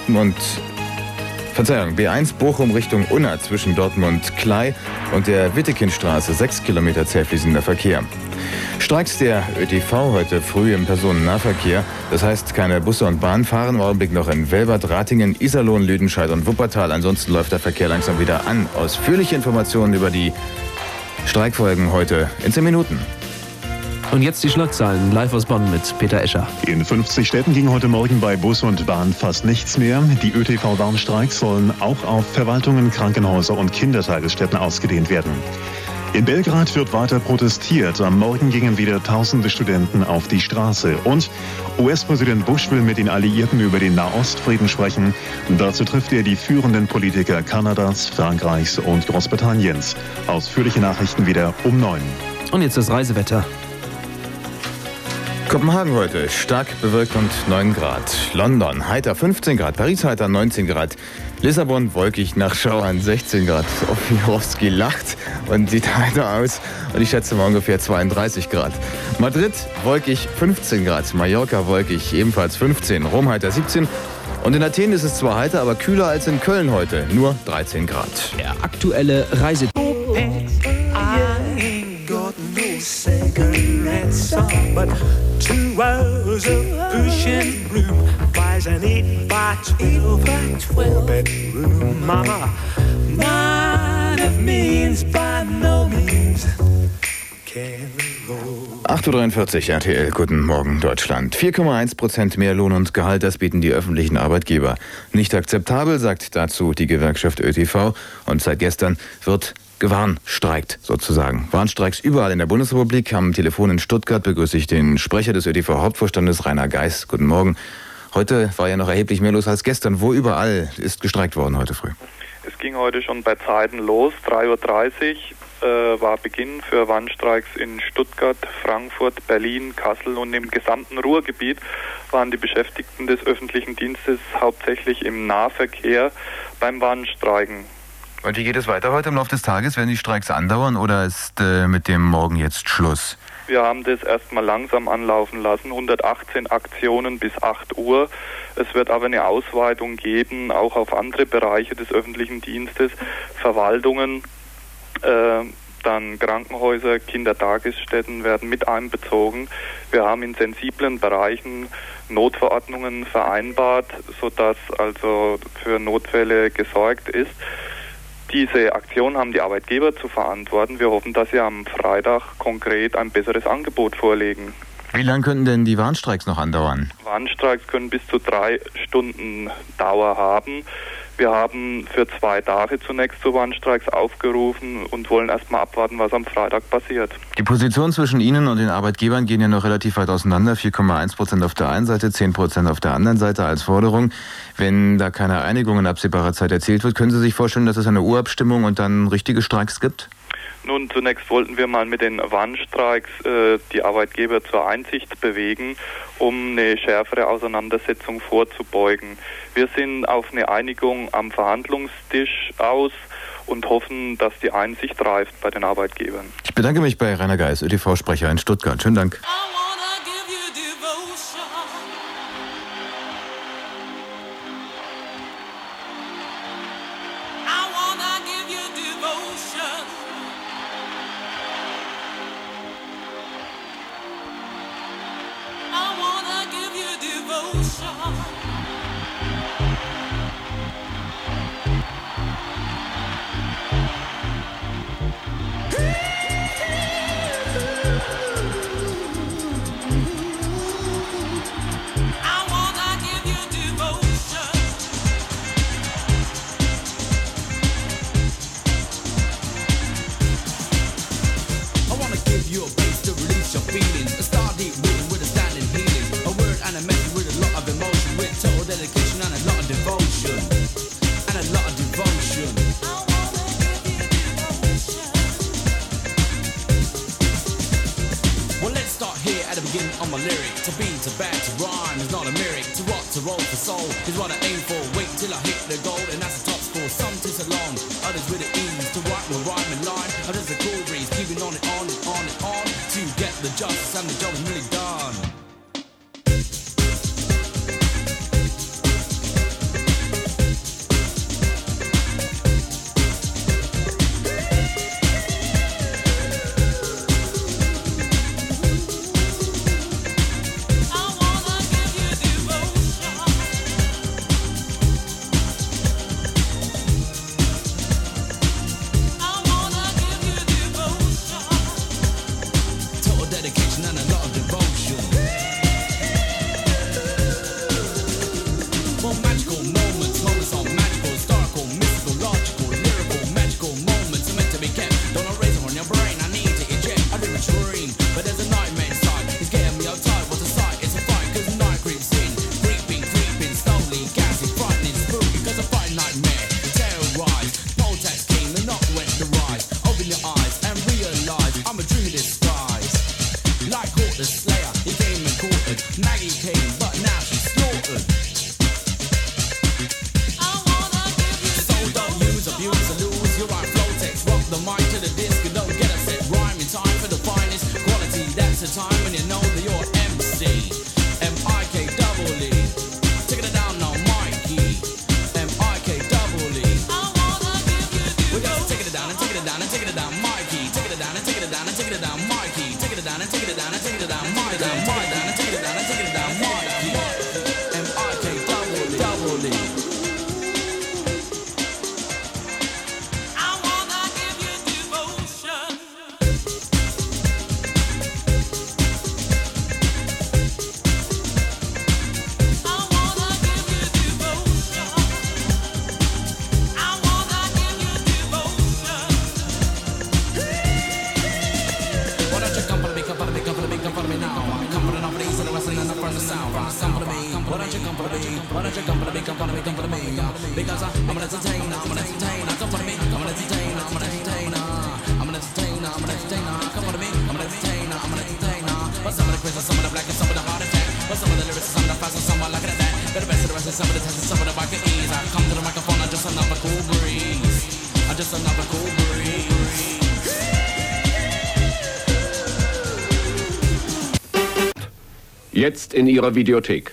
B1 Bochum Richtung Unna zwischen Dortmund-Klei und der Wittekindstraße 6 Kilometer zähfließender Verkehr. Streiks der ÖTV heute früh im Personennahverkehr. Das heißt, keine Busse und Bahnen fahren. Im Augenblick noch in Velbert, Ratingen, Iserlohn, Lüdenscheid und Wuppertal. Ansonsten läuft der Verkehr langsam wieder an. Ausführliche Informationen über die Streikfolgen heute in 10 Minuten. Und jetzt die Schlagzeilen live aus Bonn mit Peter Escher. In 50 Städten ging heute Morgen bei Bus und Bahn fast nichts mehr. Die ÖTV-Warnstreiks sollen auch auf Verwaltungen, Krankenhäuser und Kindertagesstätten ausgedehnt werden. In Belgrad wird weiter protestiert. Am Morgen gingen wieder tausende Studenten auf die Straße. Und US-Präsident Bush will mit den Alliierten über den Nahostfrieden sprechen. Dazu trifft er die führenden Politiker Kanadas, Frankreichs und Großbritanniens. Ausführliche Nachrichten wieder um 9. Und jetzt das Reisewetter. Kopenhagen heute stark bewölkt und 9 Grad. London heiter 15 Grad. Paris heiter 19 Grad. Lissabon wolkig nach Schauern 16 Grad. Ofiorowski lacht und sieht heiter aus. Und ich schätze mal ungefähr 32 Grad. Madrid wolkig 15 Grad. Mallorca wolkig ebenfalls 15. Rom heiter 17. Und in Athen ist es zwar heiter, aber kühler als in Köln heute. Nur 13 Grad. Der aktuelle Reise... But 2 hours of pushing room buys an 8x12 bedroom. Mama, man of means by no means can roll. 8:43 Uhr RTL, guten Morgen Deutschland. 4,1% mehr Lohn und Gehalt, das bieten die öffentlichen Arbeitgeber. Nicht akzeptabel, sagt dazu die Gewerkschaft ÖTV. Und seit gestern wird gewarnstreikt sozusagen. Warnstreiks überall in der Bundesrepublik. Am Telefon in Stuttgart begrüße ich den Sprecher des ÖTV-Hauptvorstandes, Rainer Geis. Guten Morgen. Heute war ja noch erheblich mehr los als gestern. Wo überall ist gestreikt worden heute früh? Es ging heute schon bei Zeiten los. 3:30 Uhr war Beginn für Warnstreiks in Stuttgart, Frankfurt, Berlin, Kassel und im gesamten Ruhrgebiet waren die Beschäftigten des öffentlichen Dienstes hauptsächlich im Nahverkehr beim Warnstreiken. Und wie geht es weiter heute im Laufe des Tages? Werden die Streiks andauern oder ist mit dem Morgen jetzt Schluss? Wir haben das erstmal langsam anlaufen lassen, 118 Aktionen bis 8 Uhr. Es wird aber eine Ausweitung geben, auch auf andere Bereiche des öffentlichen Dienstes, Verwaltungen, dann Krankenhäuser, Kindertagesstätten werden mit einbezogen. Wir haben in sensiblen Bereichen Notverordnungen vereinbart, sodass also für Notfälle gesorgt ist. Diese Aktion haben die Arbeitgeber zu verantworten. Wir hoffen, dass sie am Freitag konkret ein besseres Angebot vorlegen. Wie lange könnten denn die Warnstreiks noch andauern? Warnstreiks können bis zu 3 Stunden Dauer haben. Wir haben für 2 Tage zunächst zu Warnstreiks aufgerufen und wollen erstmal abwarten, was am Freitag passiert. Die Positionen zwischen Ihnen und den Arbeitgebern gehen ja noch relativ weit auseinander. 4,1% auf der einen Seite, 10% auf der anderen Seite als Forderung. Wenn da keine Einigung in absehbarer Zeit erzielt wird, können Sie sich vorstellen, dass es eine Urabstimmung und dann richtige Streiks gibt? Nun, zunächst wollten wir mal mit den Warnstreiks die Arbeitgeber zur Einsicht bewegen, um eine schärfere Auseinandersetzung vorzubeugen. Wir sind auf eine Einigung am Verhandlungstisch aus und hoffen, dass die Einsicht reift bei den Arbeitgebern. Ich bedanke mich bei Rainer Geis, ÖTV-Sprecher in Stuttgart. Schönen Dank. on my lyric. To be, to back, to rhyme is not a lyric. To rock, to roll for soul is what I aim for. Wait till I hit the goal and that's the top score. Some takes a long, others with the ease. To write will rhyme in line, others a cool breeze. Keeping on and on and on and on to get the justice and the job is really done. Jetzt in Ihrer Videothek.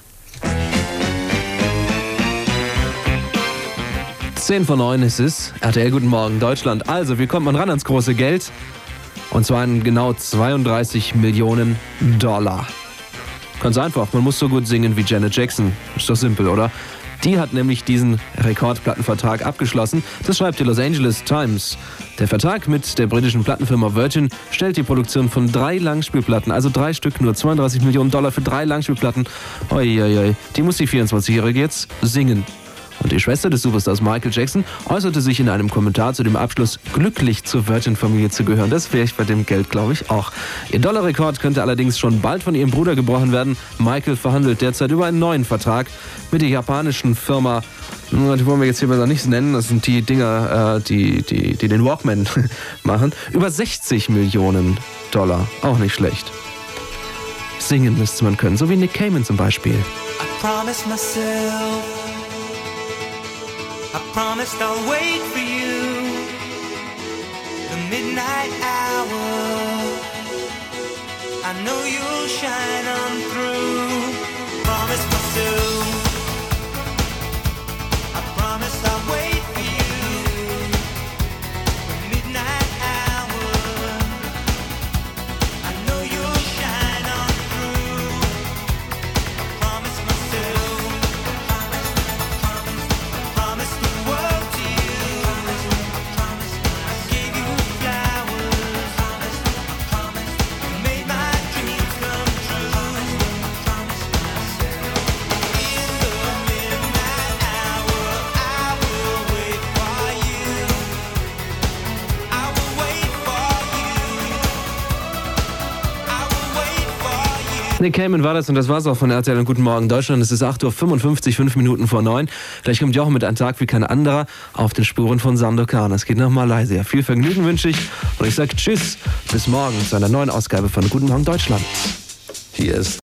10:09 ist es. RTL, guten Morgen, Deutschland. Also, wie kommt man ran ans große Geld? Und zwar an genau 32 Millionen $. Ganz einfach, man muss so gut singen wie Janet Jackson. Ist doch simpel, oder? Die hat nämlich diesen Rekordplattenvertrag abgeschlossen. Das schreibt die Los Angeles Times. Der Vertrag mit der britischen Plattenfirma Virgin stellt die Produktion von 3 Langspielplatten, also 3 Stück, nur 32 Millionen $ für 3 Langspielplatten. Oi. Die muss die 24-Jährige jetzt singen. Und die Schwester des Superstars Michael Jackson äußerte sich in einem Kommentar zu dem Abschluss, glücklich zur Virgin-Familie zu gehören. Das wäre ich bei dem Geld, glaube ich, auch. Ihr $-Rekord könnte allerdings schon bald von ihrem Bruder gebrochen werden. Michael verhandelt derzeit über einen neuen Vertrag mit der japanischen Firma, die wollen wir jetzt hier besser nicht nennen, das sind die Dinger, die den Walkman machen, über 60 Millionen $. Auch nicht schlecht. Singen müsste man können, so wie Nick Cayman zum Beispiel. I promised myself, I promised I'll wait for you, the midnight hour, I know you'll shine on through. Promised myself, I promised I'll wait for you, the midnight hour, I know you'll shine on through. I promised myself, promised the world to you. I gave you flowers, made my dreams come true. In the midnight hour, I will wait for you. I will wait for you. I will wait for you. Nick Cayman war das und das war's auch von RTL und Guten Morgen Deutschland. Es ist 8:55 Uhr, 5 Minuten vor 9. Gleich kommt Jochen mit Ein Tag wie kein anderer auf den Spuren von Sandokan. Es geht nach Malaysia. Viel Vergnügen wünsche ich und ich sage Tschüss, bis morgen zu einer neuen Ausgabe von Guten Morgen Deutschland. Hier ist